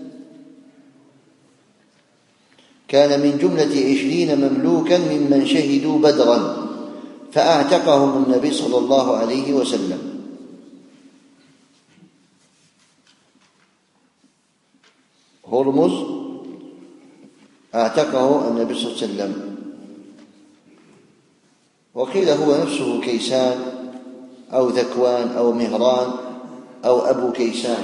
Speaker 1: كان من جملة عشرين مملوكا ممن شهدوا بدرا فأعتقهم النبي صلى الله عليه وسلم. هرمز أعتقه النبي صلى الله عليه وسلم. وقيل هو نفسه كيسان أو ذكوان أو مهران أو أبو كيسان.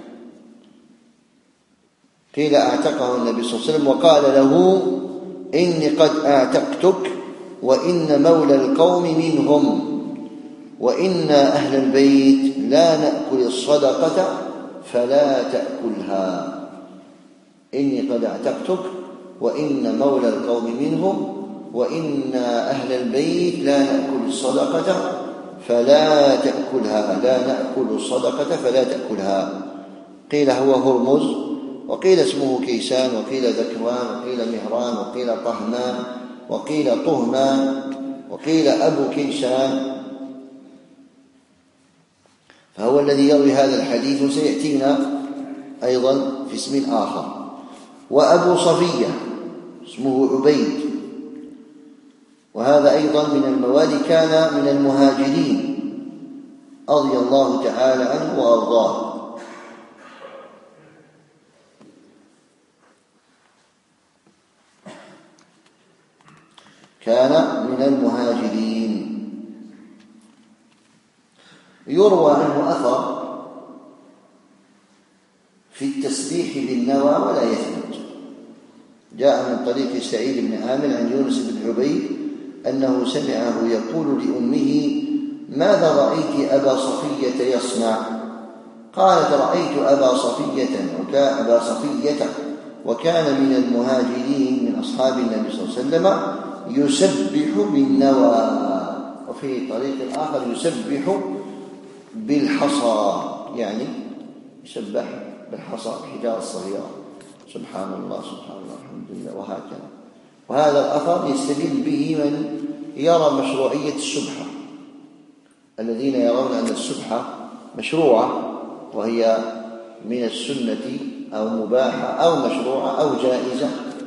Speaker 1: قيل أعتقه النبي صلى الله عليه وسلم وقال له: إني قد أعتقتك وإن مولى القوم منهم، وإن أهل البيت لا نأكل الصدقة فلا تأكلها. إني قد أعتقتك وإن مولى القوم منهم، وإن أهل البيت لا نأكل الصدقة فلا تأكلها، لا نأكل الصدقة فلا تأكلها. قيل هو هرمز، وقيل اسمه كيسان، وقيل ذكوان، وقيل مهران، وقيل طهمان، وقيل طهمان، وقيل أبو كيسان. فهو الذي يروي هذا الحديث، وسيأتينا أيضا في اسم آخر. وأبو صفية اسمه عبيد، وهذا أيضا من الموالي، كان من المهاجرين رضي الله تعالى عنه وأرضاه. كان من المهاجرين. يروى عنه أثر في التسبيح بالنوى ولا يثبت. جاء من طريق سعيد بن عامر عن يونس بن عبيد أنه سمعه يقول لأمه: ماذا رأيت أبا صفية يصنع؟ قالت: رأيت أبا صفية وكان أبا صفية وكان من المهاجرين من أصحاب النبي صلى الله عليه وسلم يسبح بالنوى. وفي طريق آخر يسبح بالحصى، يعني يسبح بالحصى الحجارة الصغيرة، سبحان الله سبحان الله الحمد لله، وهكذا. وهذا الأثر يستدل به من يرى مشروعية السبحة، الذين يرون أن السبحة مشروعة وهي من السنة أو مباحة أو مشروعة أو جائزة،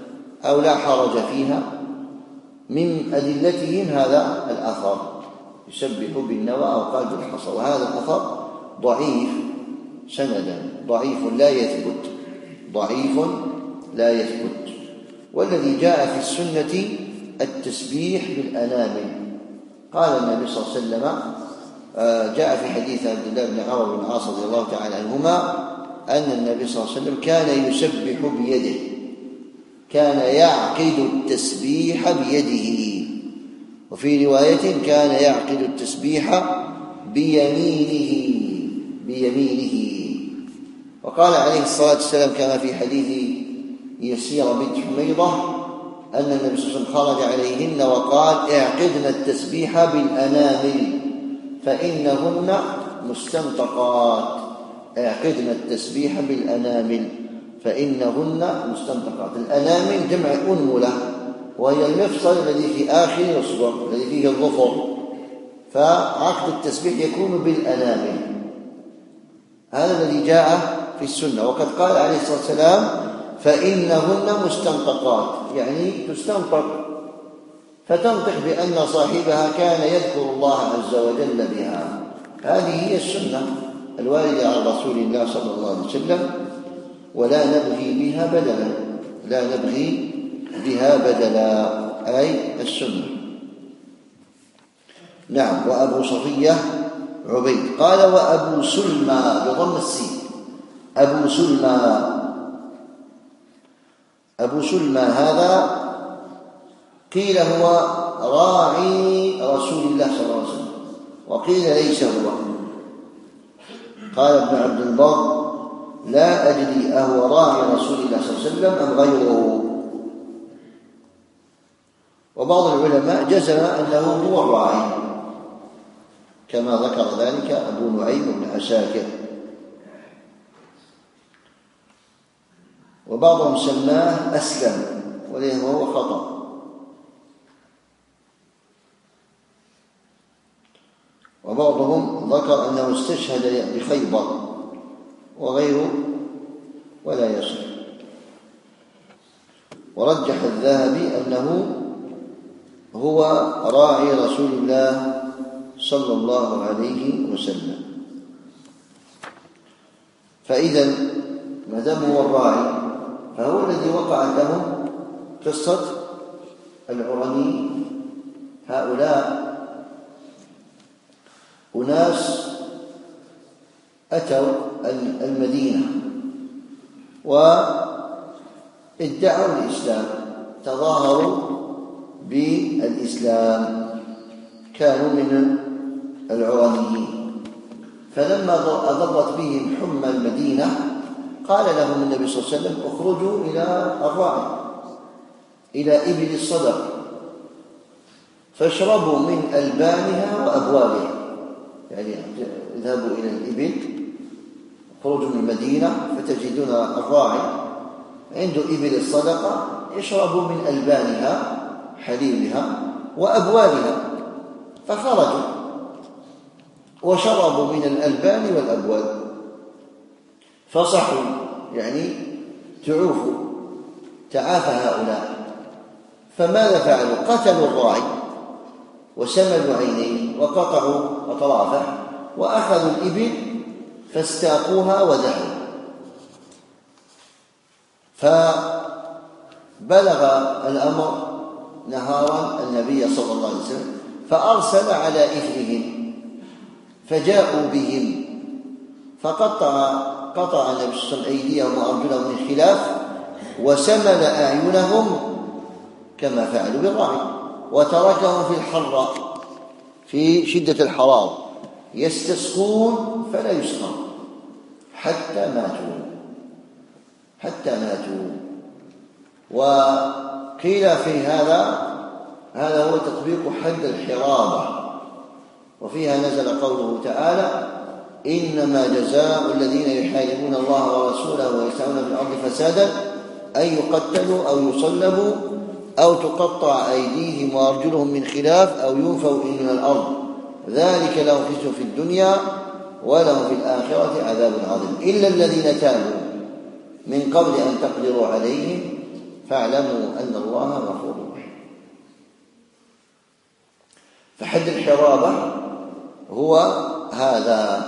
Speaker 1: أو لا حرج فيها. من أدلتهم هذا الأثر يسبح بالنوى أو قال بالحصى، وهذا الأثر ضعيف سندا، ضعيف لا يثبت، ضعيف لا يثبت. والذي جاء في السنة التسبيح بالأنامل. قال النبي صلى الله عليه وسلم، جاء في حديث عبد الله بن عمرو بن العاص رضي الله تعالى عنهما أن النبي صلى الله عليه وسلم كان يسبح بيده، كان يعقد التسبيح بيده، وفي رواية كان يعقد التسبيح بيمينه بيمينه. وقال عليه الصلاة والسلام كما في حديث يسير بنت حميضة أن النبي صلى الله عليه وسلم خرج عليهن وقال: اعقدن التسبيح بالأنامل فإنهن مستنطقات. اعقدن التسبيح بالأنامل فإنهن مستنطقات. الأنامل جمع أنملة، وهي المفصل الذي في آخر الأصبع الذي فيه الظفر، فعقد التسبيح يكون بالأنامل. هذا الذي جاء في السنة. وقد قال عليه الصلاة والسلام: فإنهن مستنطقات، يعني تستنطق فتنطق بأن صاحبها كان يذكر الله عز وجل بها. هذه هي السنة الواردة عن رسول الله صلى الله عليه وسلم، ولا نبغي بها بدلا، لا نبغي بها بدلا، أي السنة. نعم. وأبو صفية عبيد. قال: وأبو سلمى بضم السين. أبو سلمى أبو سلمى هذا قيل هو راعي رسول الله صلى الله عليه وسلم، وقيل ليس هو. قال ابن عبد البر: لا أدري أهو راعي رسول الله صلى الله عليه وسلم أم غيره. وبعض العلماء جزم أنه هو الراعي، كما ذكر ذلك أبو نعيم بن عساكر. وبعضهم سماه أسلم، وهو خطأ. وبعضهم ذكر أنه استشهد بخيبر وغيره ولا يصح. ورجح الذهبي أنه هو راعي رسول الله صلى الله عليه وسلم. فإذا ما دام هو الراعي فهو الذي وقعت لهم قصة العرني. هؤلاء أناس أتوا المدينة وادعوا الإسلام، تظاهروا بالإسلام، كانوا من العرنيين. فلما أضرت بهم حمى المدينة قال لهم النبي صلى الله عليه وسلم: اخرجوا إلى الراعي، إلى إبل الصدقة، فاشربوا من ألبانها وأبوابها. يعني اذهبوا إلى الإبل، اخرجوا من المدينة فتجدون الراعي عنده إبل الصدقة، يشربوا من ألبانها حليبها وأبوابها. فخرجوا وشربوا من الألبان والأبواب، فصحوا يعني تعوفوا، تعافى هؤلاء. فماذا فعلوا؟ قتلوا الراعي وسملوا عينيه وقطعوا أطرافه وأخذوا الإبل فاستاقوها وذهبوا. فبلغ الأمر نهارا النبي صلى الله عليه وسلم، فأرسل على إثرهم فجاءوا بهم، فقطع قطع النبي صلى الله عليه وسلم أيديهم وأرجلهم من خلاف، وسمل أعينهم كما فعلوا بالراعي، وتركهم في الحر في شدة الحرارة يستسقون فلا يسقون حتى ماتوا حتى ماتوا. وقيل في هذا هذا هو تطبيق حد الحرابة، وفيها نزل قوله تعالى: إنما جزاء الذين يحاربون الله ورسوله ويسعون في الأرض فسادا أن يقتلوا أو يصلبوا أو تقطع أيديهم وأرجلهم من خلاف أو ينفوا من الأرض، ذلك لهم خزي في الدنيا ولهم في الآخرة عذاب عظيم، إلا الذين تابوا من قبل أن تقدروا عليهم فاعلموا أن الله غفور رحيم. فحد الحرابة هو هذا.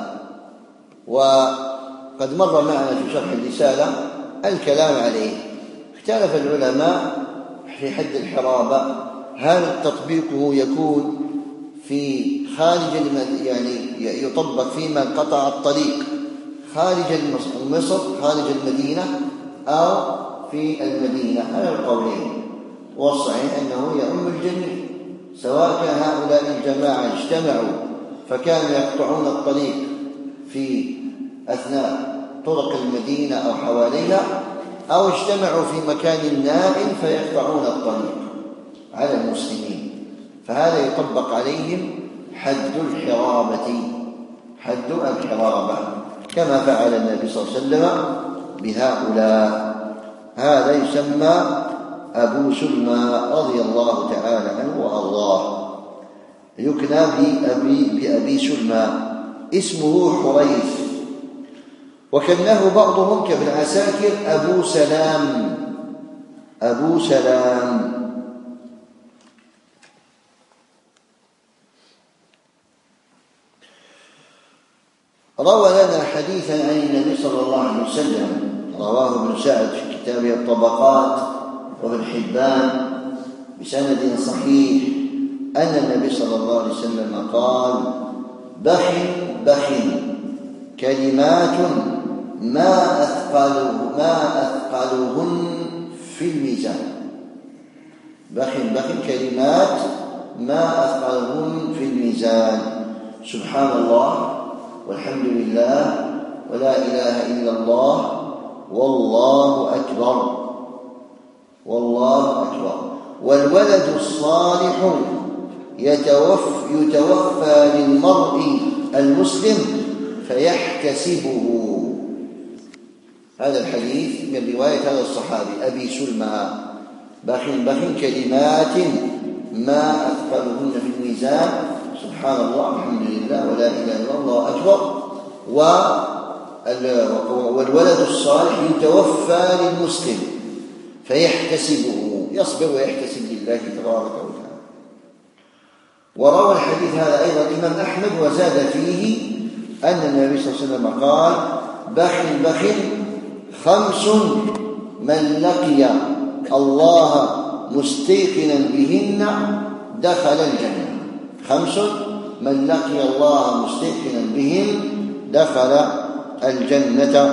Speaker 1: وقد مر معنا في شرح الرسالة الكلام عليه. اختلف العلماء في حد الحرابة، هل تطبيقه يكون في خارج يعني يطبق في من قطع الطريق خارج مصر خارج المدينة أو في المدينة؟ على القولين، والصحيح أنه يؤم الجميع، سواء كان هؤلاء الجماعة اجتمعوا فكانوا يقطعون الطريق في أثناء طرق المدينة أو حواليها، أو اجتمعوا في مكان نائم فيقطعون الطريق على المسلمين، فهذا يطبق عليهم حد الحرابة حد الحرابة كما فعل النبي صلى الله عليه وسلم بهؤلاء. هذا يسمى أبو سلمى رضي الله تعالى عنه وأرضاه، يكنى بأبي, بأبي سلمى، اسمه حريث، وكناه بعضهم كابن عساكر أبو سلام أبو سلام. روى لنا حديثا عن النبي صلى الله عليه وسلم، رواه ابن سعد في كتابه الطبقات وابن حبان بسند صحيح أن النبي صلى الله عليه وسلم قال: بخ بخ كلمات ما أثقله ما أثقلهن في الميزان. بخ بخ كلمات ما أثقلهن في الميزان: سبحان الله والحمد لله ولا إله إلا الله والله أكبر والله أكبر. والولد الصالح يتوفى, يتوفى للمرء المسلم فيحتسبه. هذا الحديث من رواية هذا الصحابي أبي سلمى: بخ بخ كلمات ما أثقلهن في الميزان: سبحان الله والحمد لله ولا إله إلا الله أكبر. والولد الصالح يتوفى للمسلم فيحتسبه، يصبر ويحتسب لله تبارك وتعالى. وروى الحديث هذا أيضا الإمام أحمد وزاد فيه أن النبي صلى الله عليه وسلم قال: بخ بخ خمس من لقي الله مستيقنا بهن دخل الجنة. خمس من لقي الله مستيقنا بهن دخل الجنة: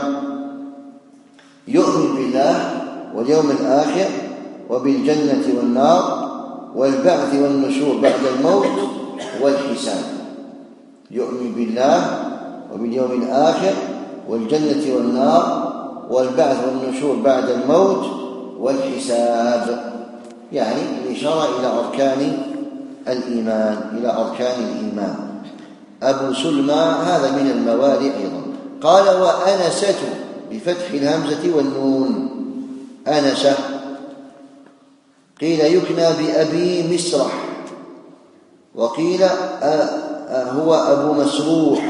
Speaker 1: يؤمن بالله واليوم الآخر وبالجنة والنار والبعث والنشور بعد الموت والحساب. يؤمن بالله وباليوم الآخر والجنة والنار والبعث والنشور بعد الموت والحساب، يعني الإشارة إلى أركان الإيمان إلى أركان الإيمان. أبو سلمى هذا من الموالي أيضا. قال: وأنسة بفتح الهمزة والنون، أنسة قيل يكنى بأبي مسرح، وقيل هو أبو مسروح،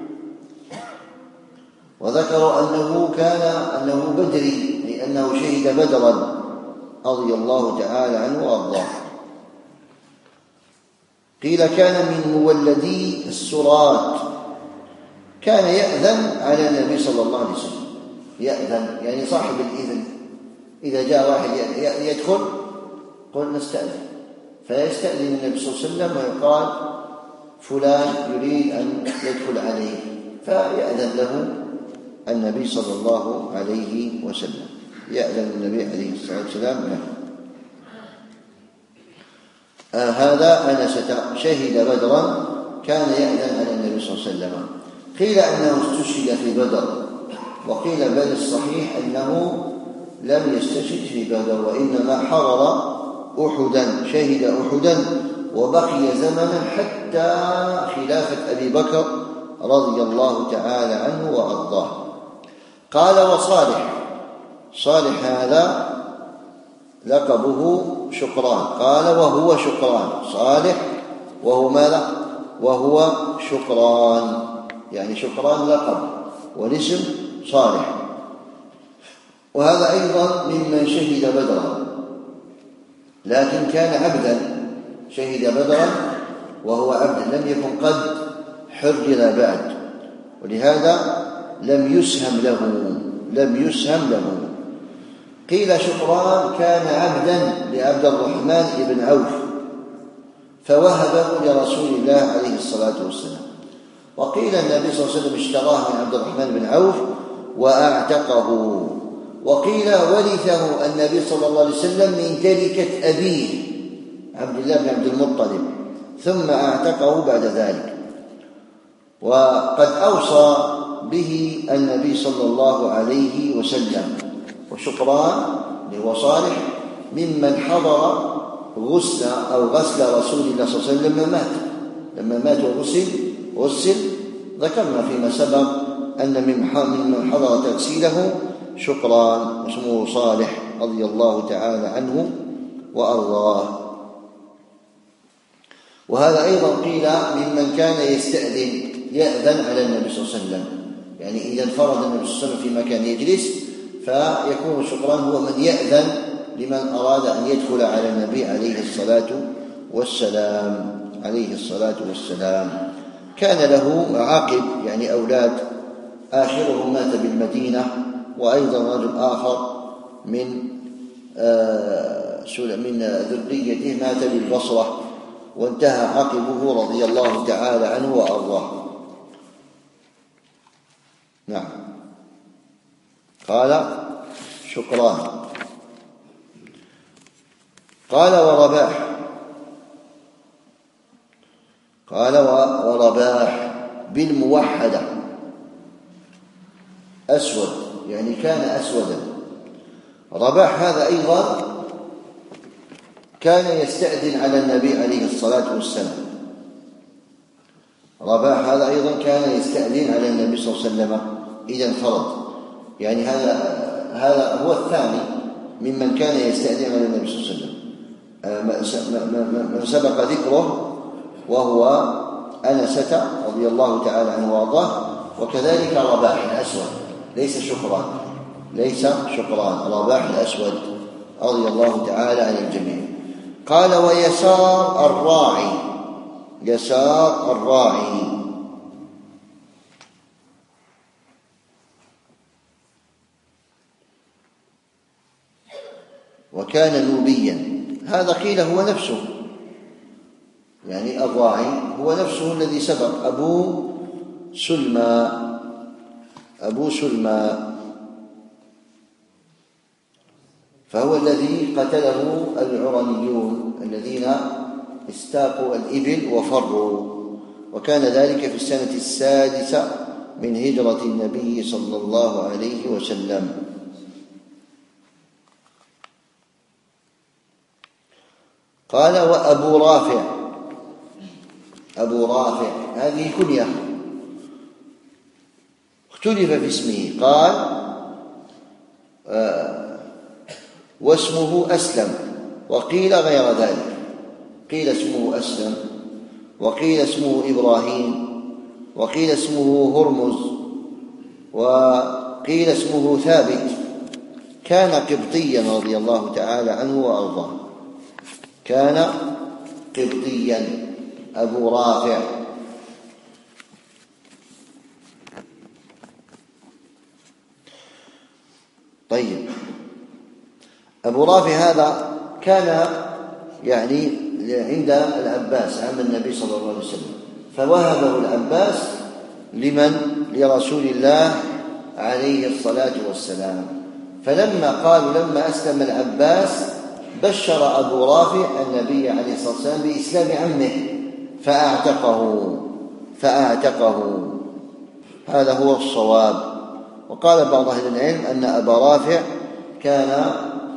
Speaker 1: وذكروا أنه كان أنه بدري لأنه شهد بدرا رضي الله تعالى عنه وأرضاه. قيل كان من مولدي السرات، كان يأذن على النبي صلى الله عليه وسلم، يأذن يعني صاحب الإذن، إذا جاء واحد يدخل قل نستأذن، فيستأذن النبي صلى الله عليه وسلم ويقال فلان يريد أن يدخل عليه، فيأذن له النبي صلى الله عليه وسلم، يأذن النبي عليه الصلاة والسلام له. آه هذا أنسة شهد بدرا، كان يأذن على النبي صلى الله عليه وسلم. قيل أنه استشهد في بدر، وقيل بل الصحيح أنه لم يستشهد في بدر، وإنما حضر أحدا، شهد أحدا وبقي زمنا حتى خلافة أبي بكر رضي الله تعالى عنه وأرضاه. قال: وصالح، صالح هذا لقبه شكران. قال: وهو شكران، صالح وهو ماذا؟ وهو شكران، يعني شكران لقب والاسم صالح. وهذا أيضا ممن شهد بدرا، لكن كان عبدا شهد بدرا وهو عبد لم يكن قد حرر بعد، ولهذا لم يسهم له لم يسهم له قيل شقران كان عبدا لعبد الرحمن بن عوف فوهبه لرسول الله عليه الصلاة والسلام، وقيل النبي صلى الله عليه وسلم اشتراه من عبد الرحمن بن عوف وأعتقه، وقيل ورثه النبي صلى الله عليه وسلم من تركة أبيه عبد الله بن عبد المطلب ثم أعتقه بعد ذلك. وقد أوصى به النبي صلى الله عليه وسلم. وشقران هو صالح ممن حضر غسل أو غسل رسول الله صلى الله عليه وسلم لما مات لما مات وغسل غسل ذكرنا فيما سبق أن ممن حضر تغسيله شقران واسمه صالح رضي الله تعالى عنه وأرضاه. وهذا أيضا قيل ممن كان يستأذن يأذن على النبي صلى الله عليه وسلم، يعني إذا انفرد النبي صلى الله عليه وسلم في مكان يجلس فيكون شقران هو من يأذن لمن أراد أن يدخل على النبي عليه الصلاة والسلام عليه الصلاة والسلام. كان له عاقب يعني أولاد، آخرهم مات بالمدينة، وأيضا رجل آخر من آه من ذريته مات بالبصرة، وانتهى عقبه رضي الله تعالى عنه وأرضاه. نعم. قال شقران. قال ورباح قال ورباح بالموحدة أسود، يعني كان أسودا. رباح هذا أيضا كان يستأذن على النبي عليه الصلاة والسلام. رباح هذا أيضا كان يستأذن على النبي صلى الله عليه وسلم إذا انفرد، يعني هذا هذا هو الثاني ممن كان يستأذن على النبي صلى الله عليه وسلم. من سبق ذكره وهو أنسة رضي الله تعالى عنه وارضاه، وكذلك رباح الأسود ليس شقران ليس شقران رباح الأسود رضي الله تعالى عن الجميع. قال ويسار الراعي يسار الراعي وكان نوبيا. هذا قيل هو نفسه، يعني الراعي هو نفسه الذي سبق أبو سلمى أبو سلمى فهو الذي قتله العرنيون الذين استاقوا الإبل وفروا، وكان ذلك في السنة السادسة من هجرة النبي صلى الله عليه وسلم. قال وأبو رافع أبو رافع هذه كنية اختلف في اسمه. قال آه واسمه أسلم، وقيل غير ذلك، قيل اسمه أسلم، وقيل اسمه إبراهيم، وقيل اسمه هرمز، وقيل اسمه ثابت. كان قبطيا رضي الله تعالى عنه وأرضاه، كان قبطيا أبو رافع. طيب، أبو رافع هذا كان يعني عند العباس عم النبي صلى الله عليه وسلم، فوهبه العباس لمن؟ لرسول الله عليه الصلاة والسلام. فلما قالوا لما أسلم العباس بشر أبو رافع النبي عليه الصلاة والسلام بإسلام عمه فأعتقه فأعتقه هذا هو الصواب. وقال بعض أهل العلم أن أبا رافع كان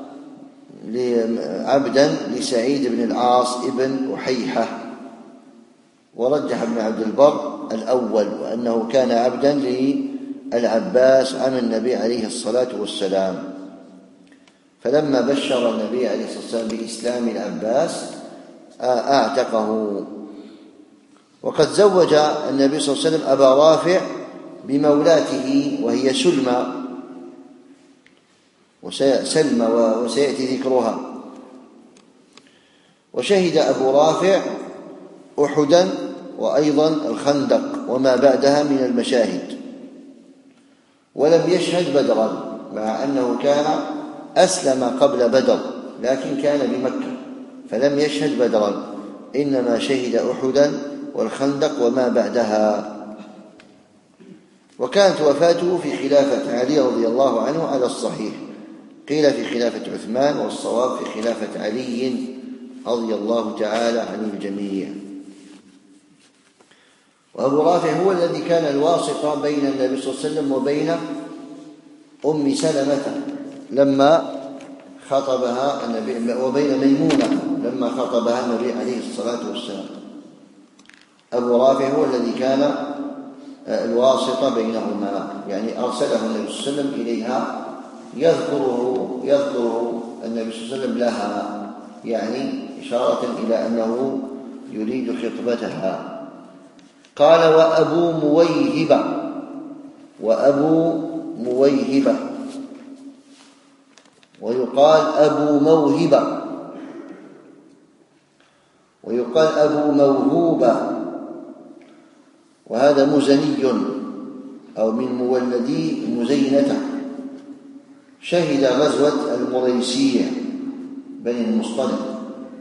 Speaker 1: عبدا لسعيد بن العاص ابن أحيحة، ورجح ابن عبد البر الأول وأنه كان عبدا للعباس عن النبي عليه الصلاة والسلام. فلما بشر النبي عليه الصلاة والسلام بإسلام العباس أعتقه. وقد زوج النبي صلى الله عليه وسلم أبا رافع بمولاته وهي سلمى وسلمى وسيأتي ذكرها. وشهد أبو رافع أحدا وأيضا الخندق وما بعدها من المشاهد، ولم يشهد بدرا، مع أنه كان أسلم قبل بدر لكن كان بمكة فلم يشهد بدرا، إنما شهد أحدا والخندق وما بعدها. وكانت وفاته في خلافة علي رضي الله عنه على الصحيح، قيل في خلافة عثمان والصواب في خلافة علي رضي الله تعالى عن الجميع. وأبو رافع هو الذي كان الواسطة بين النبي صلى الله عليه وسلم وبين أم سلمة لما خطبها النبي، وبين ميمونة لما خطبها النبي عليه الصلاة والسلام. أبو رافع هو الذي كان الواسطة بينهما، يعني أرسله النبي صلى الله عليه وسلم إليها يذكره يذكره النبي صلى الله عليه وسلم لها، يعني إشارة إلى أنه يريد خطبتها. قال وأبو مويهبة، وأبو مويهبة ويقال أبو موهبة ويقال أبو موهوبة، وهذا مزني أو من مولدي مزينة، شهد غزوة المريسية بني المصطلق،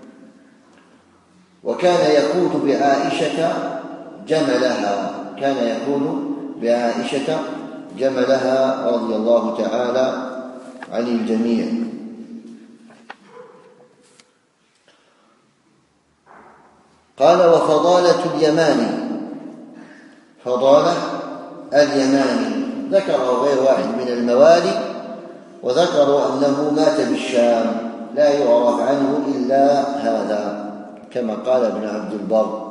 Speaker 1: وكان يقود بعائشة جملها كان يقود بعائشة جملها رضي الله تعالى عن الجميع. قال وفضالة اليماني، فضالة اليماني ذكره غير واحد من الموالي، وذكروا أنه مات بالشام، لا يعرف عنه إلا هذا كما قال ابن عبد البر.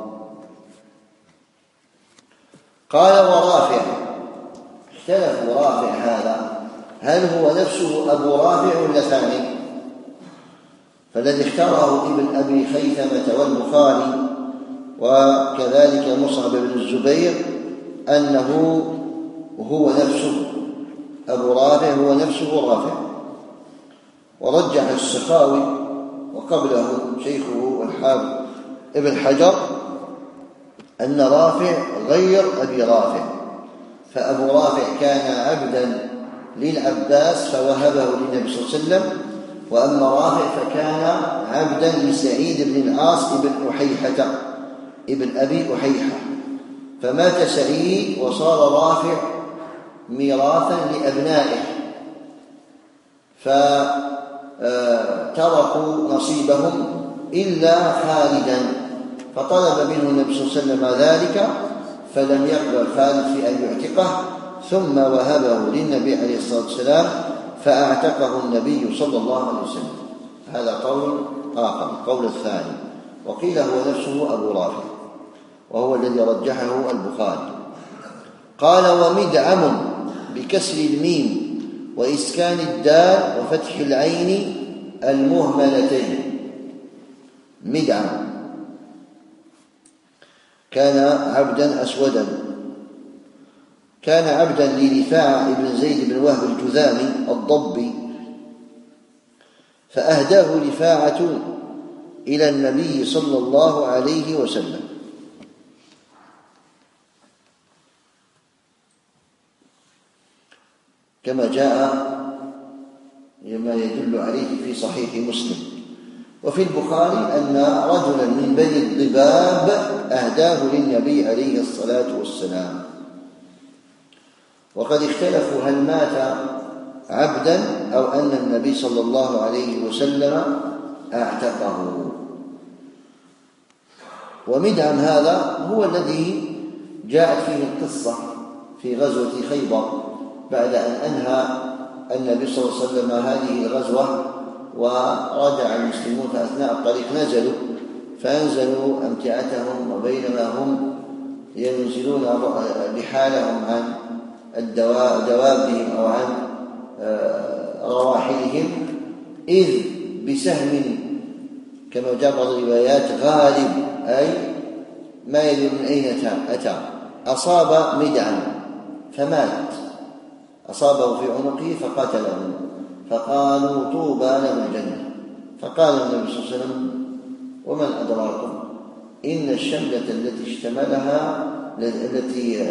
Speaker 1: قال ورافع، اختلفوا رافع هذا هل هو نفسه أبو رافع ولا ثاني؟ فالذي اختاره ابن أبي خيثمة والبخاري وكذلك مصعب بن الزبير أنه هو نفسه أبو رافع، هو نفسه رافع. ورجح السخاوي وقبله شيخه الحافظ ابن حجر أن رافع غير أبي رافع، فأبو رافع كان عبدا للعباس فوهبه للنبي صلى الله عليه وسلم، وأما رافع فكان عبدا لسعيد بن العاص ابن أحيحة ابن أبي أحيحة، فمات سعيد وصار رافع ميراثا لأبنائه، فتركوا نصيبهم إلا خالدا، فطلب منه النبي صلى الله عليه وسلم ذلك فلم يقبل خالد في أن يعتقه، ثم وهبه للنبي عليه الصلاة والسلام فأعتقه النبي صلى الله عليه وسلم. هذا قول آخر، القول الثاني، وقيل هو نفسه أبو رافع وهو الذي رجحه البخاري. قال ومدعم بكسر الميم وإسكان الدال وفتح العين المهملتين. مدعم كان عبدا أسودا، كان عبدا لرفاعة بن زيد بن وهب الجذامي الضبي، فأهداه رفاعة إلى النبي صلى الله عليه وسلم، كما جاء ما يدل عليه في صحيح مسلم. وفي البخاري أن رجلا من بني الضباب أهداه للنبي عليه الصلاة والسلام. وقد اختلفوا هل مات عبدا أو أن النبي صلى الله عليه وسلم أعتقه. ومدعم هذا هو الذي جاءت فيه القصة في غزوة خيبر، بعد أن أنهى النبي صلى الله عليه وسلم هذه الغزوة ورجع المسلمون، فأثناء الطريق نزلوا فأنزلوا أمتعتهم، وبينما هم ينزلون رحالهم عن دوابهم أو عن رواحلهم، إذ بسهم كما جاء بعض الروايات غالب، أي ما يدري من أين أتى، أصاب مدعم فمات، أصابه في عنقه فقتله، فقالوا طوبى له الجنة. فقال النبي صلى الله عليه وسلم ومن أدراكم إن الشملة التي اشتملها التي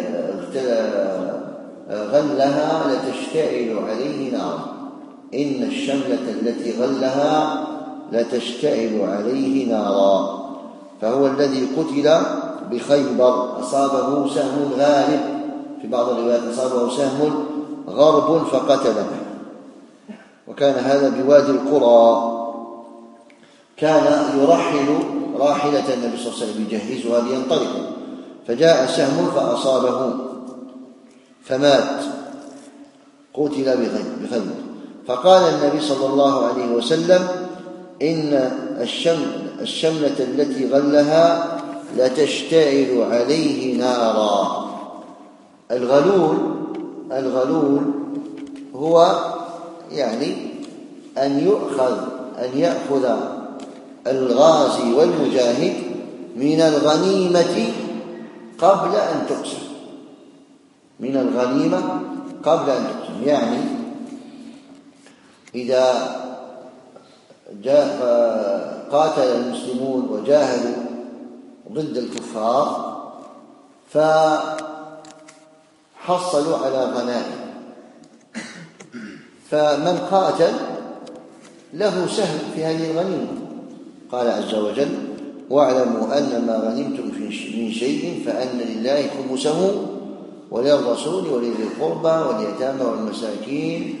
Speaker 1: غلها لتشتعل عليه نارا إن الشملة التي غلها لتشتعل عليه نارا. فهو الذي قتل بخيبر أصابه سهم غالب، في بعض الروايات أصابه سهم غرب فقتله، وكان هذا بوادي القرى. كان يرحل راحلة النبي صلى الله عليه وسلم يجهزها لينطلقوا، فجاء سهم فأصابه فمات، قتل بخيبر. فقال النبي صلى الله عليه وسلم إن الشملة التي غلها لتشتعل عليه نارا. الغلول الغلول هو يعني أن يؤخذ أن يأخذ الغازي والمجاهد من الغنيمة قبل أن تقسم، من الغنيمة قبل أن تقسم. يعني إذا جاء قاتل المسلمون وجاهدوا ضد الكفار فحصلوا على غنائم، فمن قاتل له سهم في هذه الغنيمة. قال عز وجل: واعلموا أن ما غنمتم من شيء فأن لله خمسه وللرسول ولذي القربى واليتامى والمساكين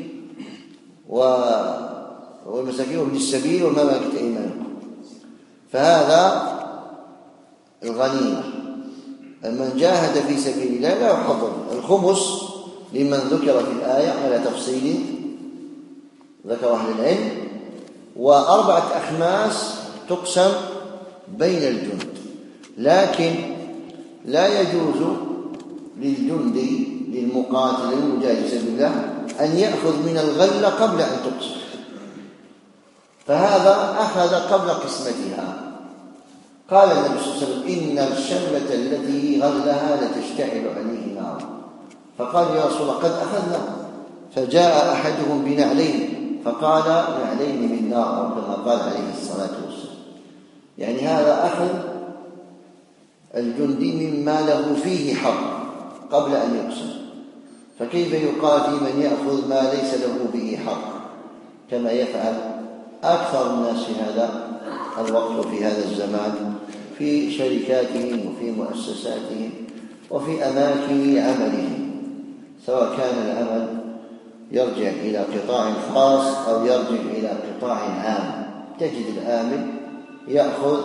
Speaker 1: والمساكين وابن السبيل وما ملكت أيمانكم. فهذا الغنيمة. من جاهد في سبيل الله لا يحضر. الخمس لمن ذكر في الآية على تفصيل ذكر أهل العلم، وأربعة أخماس تقسم بين الجند، لكن لا يجوز للجندي للمقاتل المجاهد في سبيل الله أن يأخذ من الغلة قبل أن تقسم، فهذا أخذ قبل قسمتها. قال النبي صلى الله عليه وسلم: إن الشملة التي غلها لتشتعل عليه نارا. فقال: يا رسول الله قد أخذنا. فجاء أحدهم بنعلين فقال: نعلين من نار، أو كما قال عليه الصلاة والسلام. يعني هذا أخذ الجندي مما له فيه حق قبل أن يقسم، فكيف يقال في من يأخذ ما ليس له به حق كما يفعل أكثر الناس في هذا الوقت وفي هذا الزمان في شركاتهم وفي مؤسساتهم وفي أماكن عملهم، سواء كان العمل يرجع إلى قطاع خاص أو يرجع إلى قطاع عام. تجد العامل يأخذ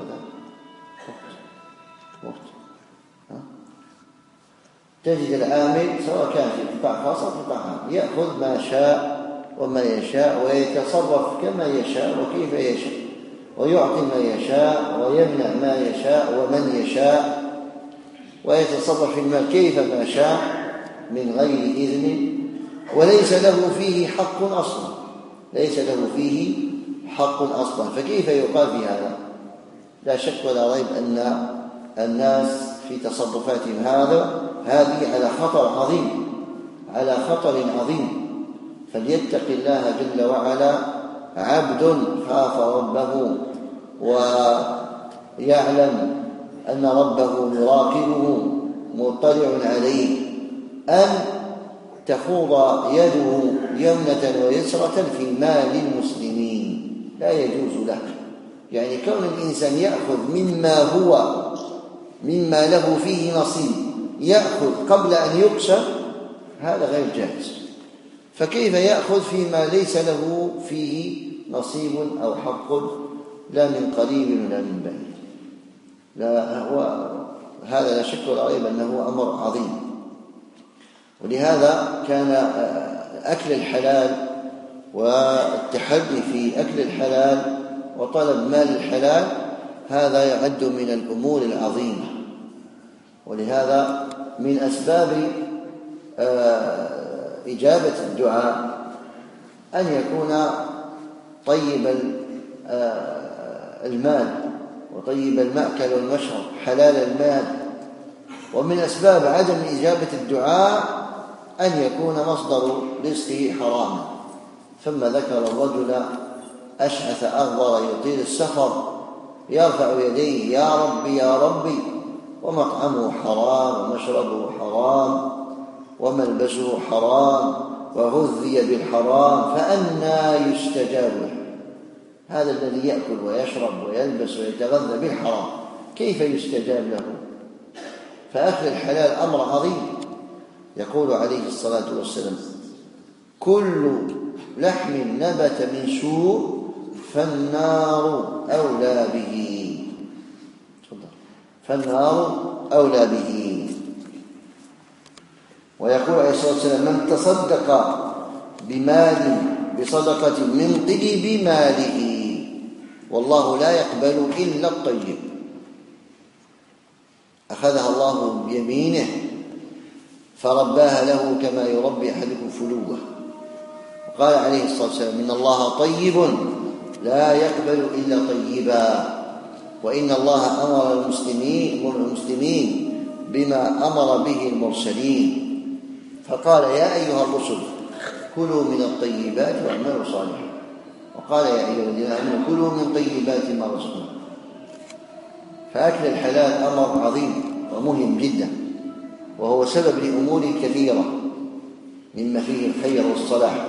Speaker 1: تجد العامل سواء كان في قطاع خاص أو قطاع عام يأخذ ما شاء وما يشاء ويتصرف كما يشاء وكيف يشاء، ويعطي ما يشاء ويمنع ما يشاء ومن يشاء، ويتصرف في المال كيف ما شاء من غير إذن، وليس له فيه حق أصلا، ليس له فيه حق أصلا. فكيف يقال في هذا؟ لا شك ولا ريب أن الناس في تصرفاتهم هذا هذه على خطر عظيم، على خطر عظيم. فليتق الله جل وعلا عبد خاف ربه ويعلم أن ربه يراقبه مطلع عليه، أن تخوض يده يمنة ويسرة في مال المسلمين، لا يجوز له. يعني كون الإنسان يأخذ مما هو مما له فيه نصيب يأخذ قبل أن يقسم، هذا غير جائز. فكيف يأخذ فيما ليس له فيه نصيب أو حق لا من قريب ولا من بعيد؟ لا، هو هذا لا شك ولا ريب أنه أمر عظيم. ولهذا كان أكل الحلال والتحدي في أكل الحلال وطلب مال الحلال هذا يعد من الأمور العظيمة. ولهذا من أسباب إجابة الدعاء أن يكون طيب المال وطيب المأكل والمشرب حلال المال. ومن أسباب عدم إجابة الدعاء أن يكون مصدر رزقه حراما. ثم ذكر الرجل أشعث أغبر يطيل السفر يرفع يديه يا ربي يا ربي، ومطعمه حرام ومشربه حرام وملبسه حرام وغذي بالحرام، فأنى يستجاب له؟ هذا الذي يأكل ويشرب ويلبس ويتغذى بالحرام كيف يستجاب له؟ فأكل الحلال أمر عظيم. يقول عليه الصلاة والسلام: كل لحم نبت من سوء فالنار أولى به. فالنار أولى به. ويقول عليه الصلاة والسلام: من تصدق بمال بصدقة من طيب ماله والله لا يقبل إلا الطيب، أخذها الله بيمينه فرباها له كما يربي أحدكم فلوه. وقال عليه الصلاة والسلام: إن الله طيب لا يقبل إلا طيبا، وإن الله أمر المسلمين, المسلمين بما أمر به المرسلين، فقال: يا أيها الرسل كلوا من الطيبات واعملوا صالحا، وقال: يا أيها الذين آمنوا كلوا من طيبات ما رزقناكم. فأكل الحلال أمر عظيم ومهم جدا، وهو سبب لأمور كثيرة مما فيه الخير والصلاح.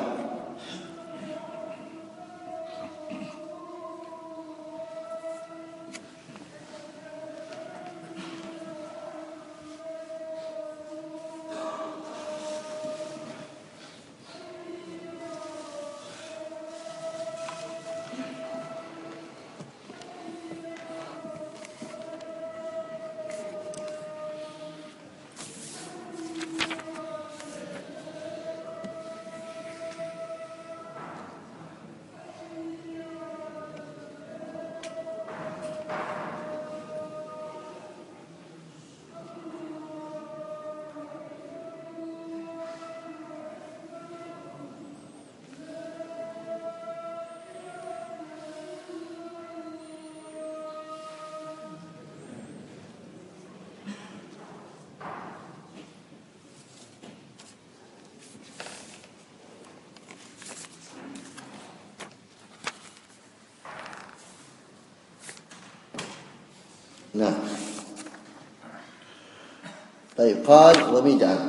Speaker 1: نعم. طيب، قال: وبدعة.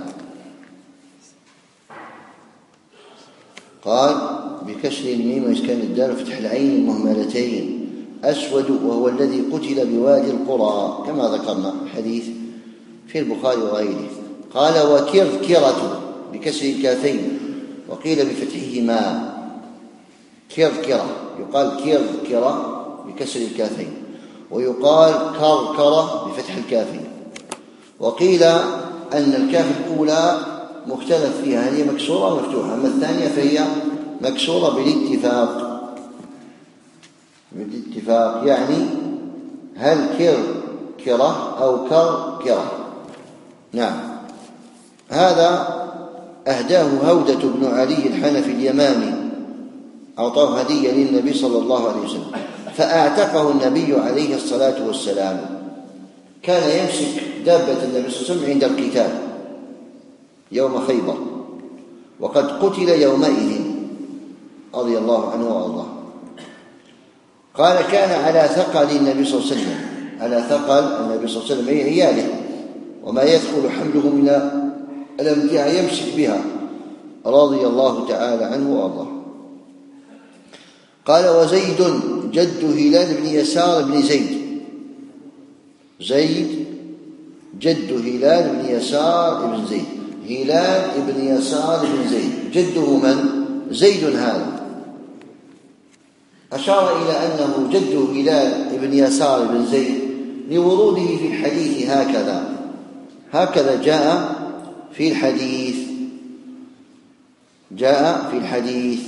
Speaker 1: قال بكسر الميم وإسكان الدال وفتح العين المهملتين: أسود، وهو الذي قتل بوادي القرى كما ذكرنا الحديث في البخاري وغيره. قال: وكركرة بكسر الكافين، وقيل بفتحهما كركرة، يقال كركرة بكسر الكافين، ويقال كركرة بفتح الكافين. وقيل أن الكاف الأولى مختلف فيها، هل هي مكسورة أو مفتوحة، أما الثانية فهي مكسورة بالاتفاق. بالاتفاق يعني هل كركرة أو كركرة. نعم. هذا أهداه هودة بن علي الحنفي اليمامي، أعطاه هدية للنبي صلى الله عليه وسلم، فأعتقه النبي عليه الصلاة والسلام. كان يمسك دابة النبي صلى الله عليه وسلم عند القتال يوم خيبر، وقد قتل يومئذ رضي الله عنه وارضاه. قال: كان على ثقل النبي صلى الله عليه وسلم، على ثقل النبي صلى الله عليه وسلم أي عياله، وما يدخل حمله من الأمتعة يمسك بها رضي الله تعالى عنه وارضاه. قال: وزيد جد هلال بن يسار بن زيد. زيد جد هلال بن يسار بن زيد. هلال بن يسار بن زيد جده من؟ زيد هذا. أشار إلى أنه جده هلال بن يسار بن زيد لوروده في الحديث هكذا هكذا جاء في الحديث جاء في الحديث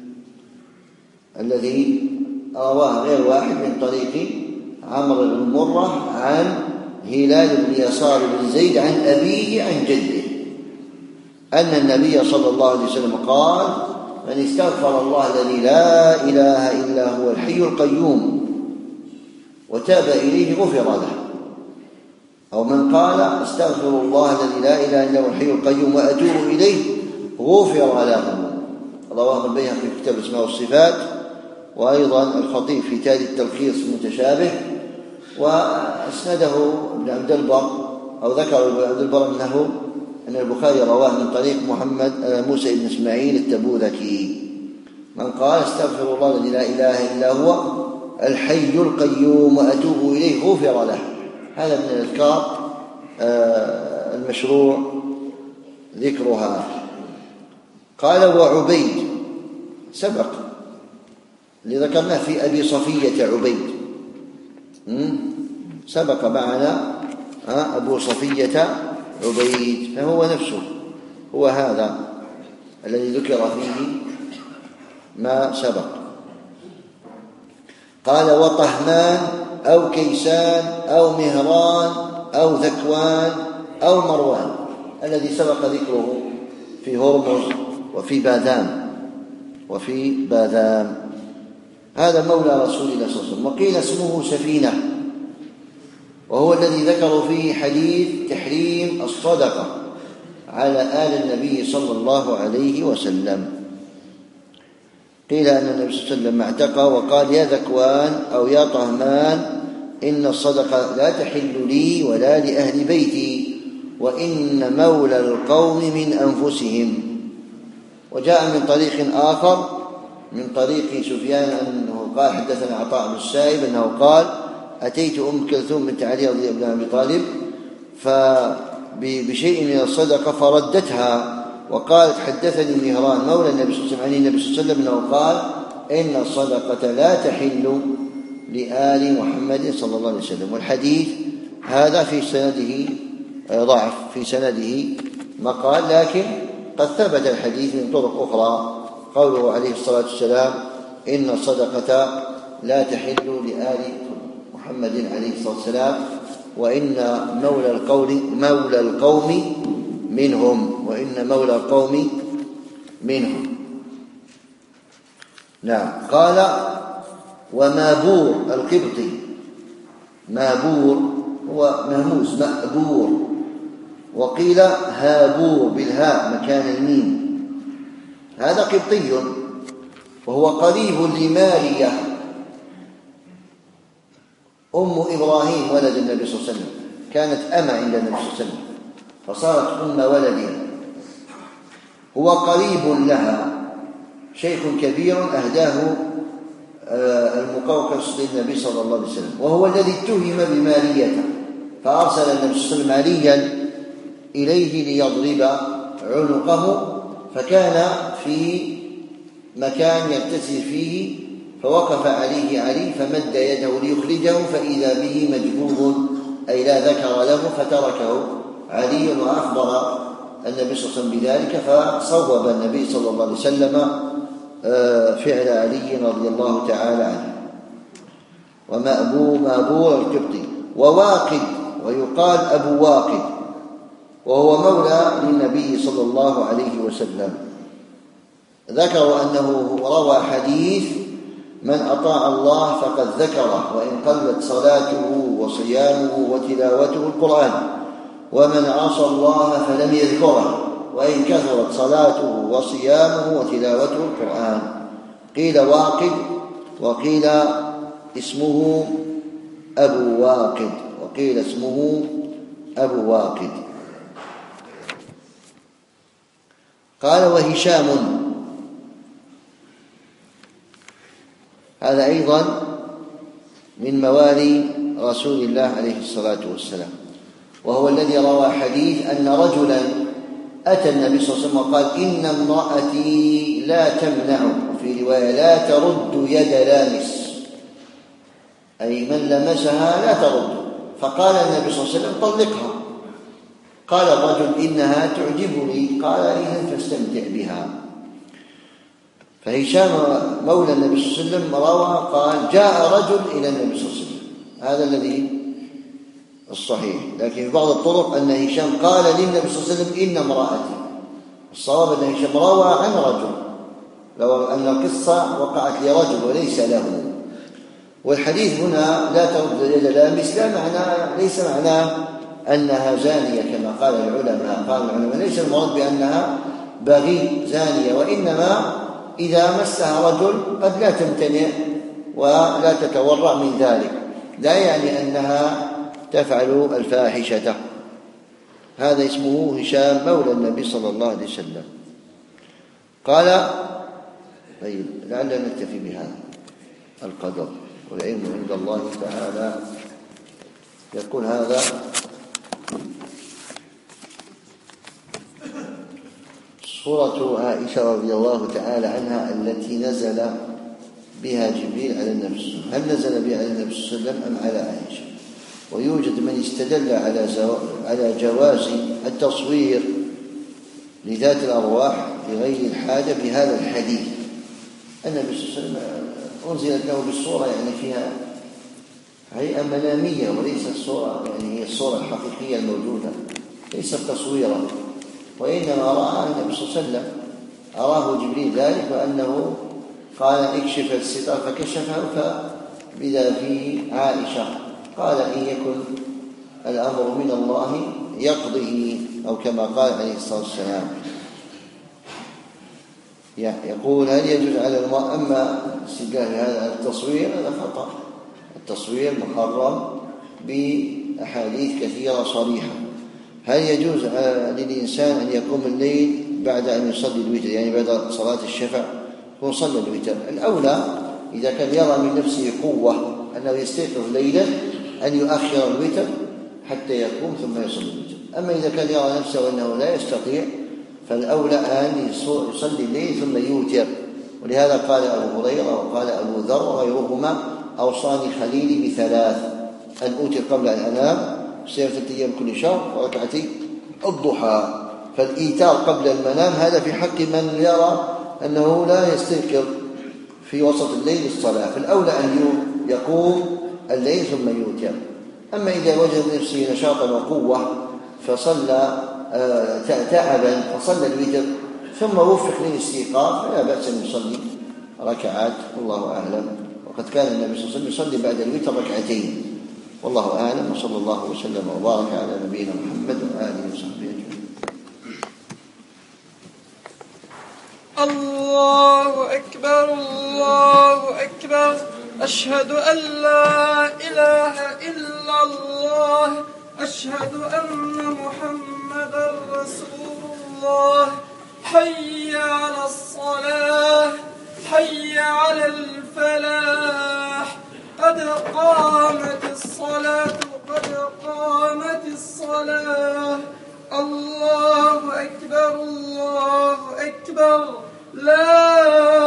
Speaker 1: الذي رواه غير واحد من طريق عمرو بن مرة عن هلال بن يسار بن زيد عن أبيه عن جده أن النبي صلى الله عليه وسلم قال: من استغفر الله الذي لا إله إلا هو الحي القيوم وتاب إليه غفر له. أو من قال: استغفر الله الذي لا إله إلا هو الحي القيوم وأتوب إليه غفر له. رواه البيهقي في كتاب الأسماء والصفات، وأيضا الخطيب في تالي التلخيص المتشابه وأسنده ابن عبد البر أو ذكر ابن عبد البر أنه أن البخاري رواه من طريق محمد موسى بن إسماعيل التبوذكي من قال استغفر الله الذي لا إله إلا هو الحي القيوم وأتوب إليه غفر له. هذا من الأذكار المشروع ذكرها. قال وعبيد سبق اللي ذكرناه في أبي صفية عبيد سبق معنا أبو صفية عبيد فهو نفسه هو هذا الذي ذكر فيه ما سبق. قال وطهمان أو كيسان أو مهران أو ذكوان أو مروان الذي سبق ذكره في هرمز وفي باذام وفي باذام. هذا مولى رسول الله صلى الله عليه وسلم. وقيل اسمه سفينة وهو الذي ذكروا فيه حديث تحريم الصدقة على آل النبي صلى الله عليه وسلم. قيل أن النبي صلى الله عليه وسلم اعتقى وقال يا ذكوان أو يا طهمان إن الصدقة لا تحل لي ولا لأهل بيتي وإن مولى القوم من أنفسهم. وجاء من طريق آخر من طريق سفيان أنه قال حدثنا عطاء بن السائب أنه قال أتيت أم كلثوم بنت علي رضي الله عنها أبي طالب فبشيء من الصدقة فردتها وقالت حدثني مهران مولى النبي صلى الله عليه وسلم عن النبي صلى الله عليه وسلم أنه قال إن الصدقة لا تحل لآل محمد صلى الله عليه وسلم. والحديث هذا في سنده ضعف في سنده مقال لكن قد ثبت الحديث من طرق أخرى قوله عليه الصلاة والسلام إن الصدقة لا تحل لآل محمد عليه الصلاة والسلام وإن مولى القوم مولى القوم منهم وإن مولى القوم منهم. نعم. قال ومابور القبطي مابور هو مهموس مأبور وقيل هابور بالهاء مكان الميم. هذا قبطي وهو قريب لمارية أم إبراهيم ولد النبي صلى الله عليه وسلم كانت أمة عند النبي صلى الله عليه وسلم فصارت أم ولد. هو قريب لها شيخ كبير أهداه المقوقس للنبي صلى الله عليه وسلم وهو الذي اتهم بمارية فأرسل النبي صلى الله عليه وسلم عليا إليه ليضرب عنقه فكان في مكان يغتسل فيه فوقف عليه علي فمد يده ليخرجه فإذا به مجبوب أي لا ذكر له فتركه علي وأخبر النبي صلى الله عليه وسلم بذلك فصوب النبي صلى الله عليه وسلم فعل علي رضي الله تعالى عنه. ومأبور مابور القبطي. وواقد ويقال أبو واقد وهو مولى للنبي صلى الله عليه وسلم. ذكروا أنه روى حديث من أطاع الله فقد ذكره وإن قلت صلاته وصيامه وتلاوته القرآن ومن عصى الله فلم يذكره وإن كثرت صلاته وصيامه وتلاوته القرآن. قيل واقد وقيل اسمه أبو واقد وقيل اسمه أبو واقد. قال وهشام هذا أيضا من موالي رسول الله عليه الصلاة والسلام وهو الذي روى حديث أن رجلا أتى النبي صلى الله عليه وسلم وقال إن امرأتي لا تمنع وفي رواية لا ترد يد لامس أي من لمسها لا ترد. فقال النبي صلى الله عليه وسلم طلقها. قال الرجل إنها تعجبني قال إذن فاستمتع بها. فهشام مولى النبي صلى الله عليه وسلم روى قال جاء رجل إلى النبي صلى الله عليه وسلم هذا الذي الصحيح لكن في بعض الطرق أن هشام قال للنبي صلى الله عليه وسلم إن امرأتي. الصواب أن هشام روى عن رجل لو أن القصة وقعت لرجل وليس له. والحديث هنا لا ترد يد لامس لا معنى ليس معناه أنها زانية كما قال العلماء. قال العلماء ليس المراد بأنها بغي زانية وإنما إذا مسها رجل قد لا تمتنع ولا تتورع من ذلك لا يعني أنها تفعل الفاحشة. هذا اسمه هشام مولى النبي صلى الله عليه وسلم. قال طيب لعلنا نكتفي بهذا القدر، والعلم عند الله تعالى. يقول هذا صورة عائشة رضي الله تعالى عنها التي نزل بها جبريل على النبي، هل نزل بها على النبي صلى الله عليه وسلم أم على عائشة؟ ويوجد من استدل على على جواز التصوير لذات الأرواح لغير الحاجة بهذا الحديث. النبي صلى الله عليه وسلم أنزلت له بالصورة يعني فيها هيئة منامية وليست الصورة يعني هي الصورة الحقيقية الموجودة، ليست تصويرا، وإنما رأى النبي صلى الله عليه وسلم أراه جبريل ذلك، وأنه قال اكشف الستار فكشفه فبدا في عائشة. قال إن يكن الأمر من الله يقضه، أو كما قال عليه الصلاة والسلام. يقول هل يجوز على المرء، أما استدلال هذا التصوير هذا خطأ، التصوير محرم بأحاديث كثيرة صريحة. هل يجوز للإنسان أن يقوم الليل بعد أن يصلي الوتر، يعني بعد صلاة الشفع هو صلى الوتر؟ الأولى إذا كان يرى من نفسه قوة أنه يستيقظ ليلا أن يؤخر الوتر حتى يقوم ثم يصلي الوتر. أما إذا كان يرى نفسه أنه لا يستطيع فالأولى أن يصلي الليل ثم يوتر. ولهذا قال أبو هريرة وقال أبو ذر وغيرهما أوصاني خليلي بثلاث: أن أوتر قبل أن أنام صيام أيام كل شهر، وركعتي الضحى. فالإيتار قبل المنام هذا في حق من يرى أنه لا يستيقظ في وسط الليل الصلاة، فالأولى أن يقوم الليل ثم يوتر. أما إذا وجد نفسه نشاطا وقوة فصلى تعبا فصلى الوتر ثم وفق للاستيقاظ فلا بأس أن يصلي ركعات، والله أعلم. وقد كان النبي صلى الله عليه وسلم يصلي بعد الوتر ركعتين، والله أعلم. وصلى الله وسلم وبارك على نبينا محمد وآله وصحبه أجمعين.
Speaker 2: الله أكبر الله أكبر، أشهد أن لا إله إلا الله، أشهد أن محمدا رسول الله. حي على الصلاة، حي على الفلاح، قد قامت الصلاة قد قامت الصلاة. الله أكبر الله أكبر، لا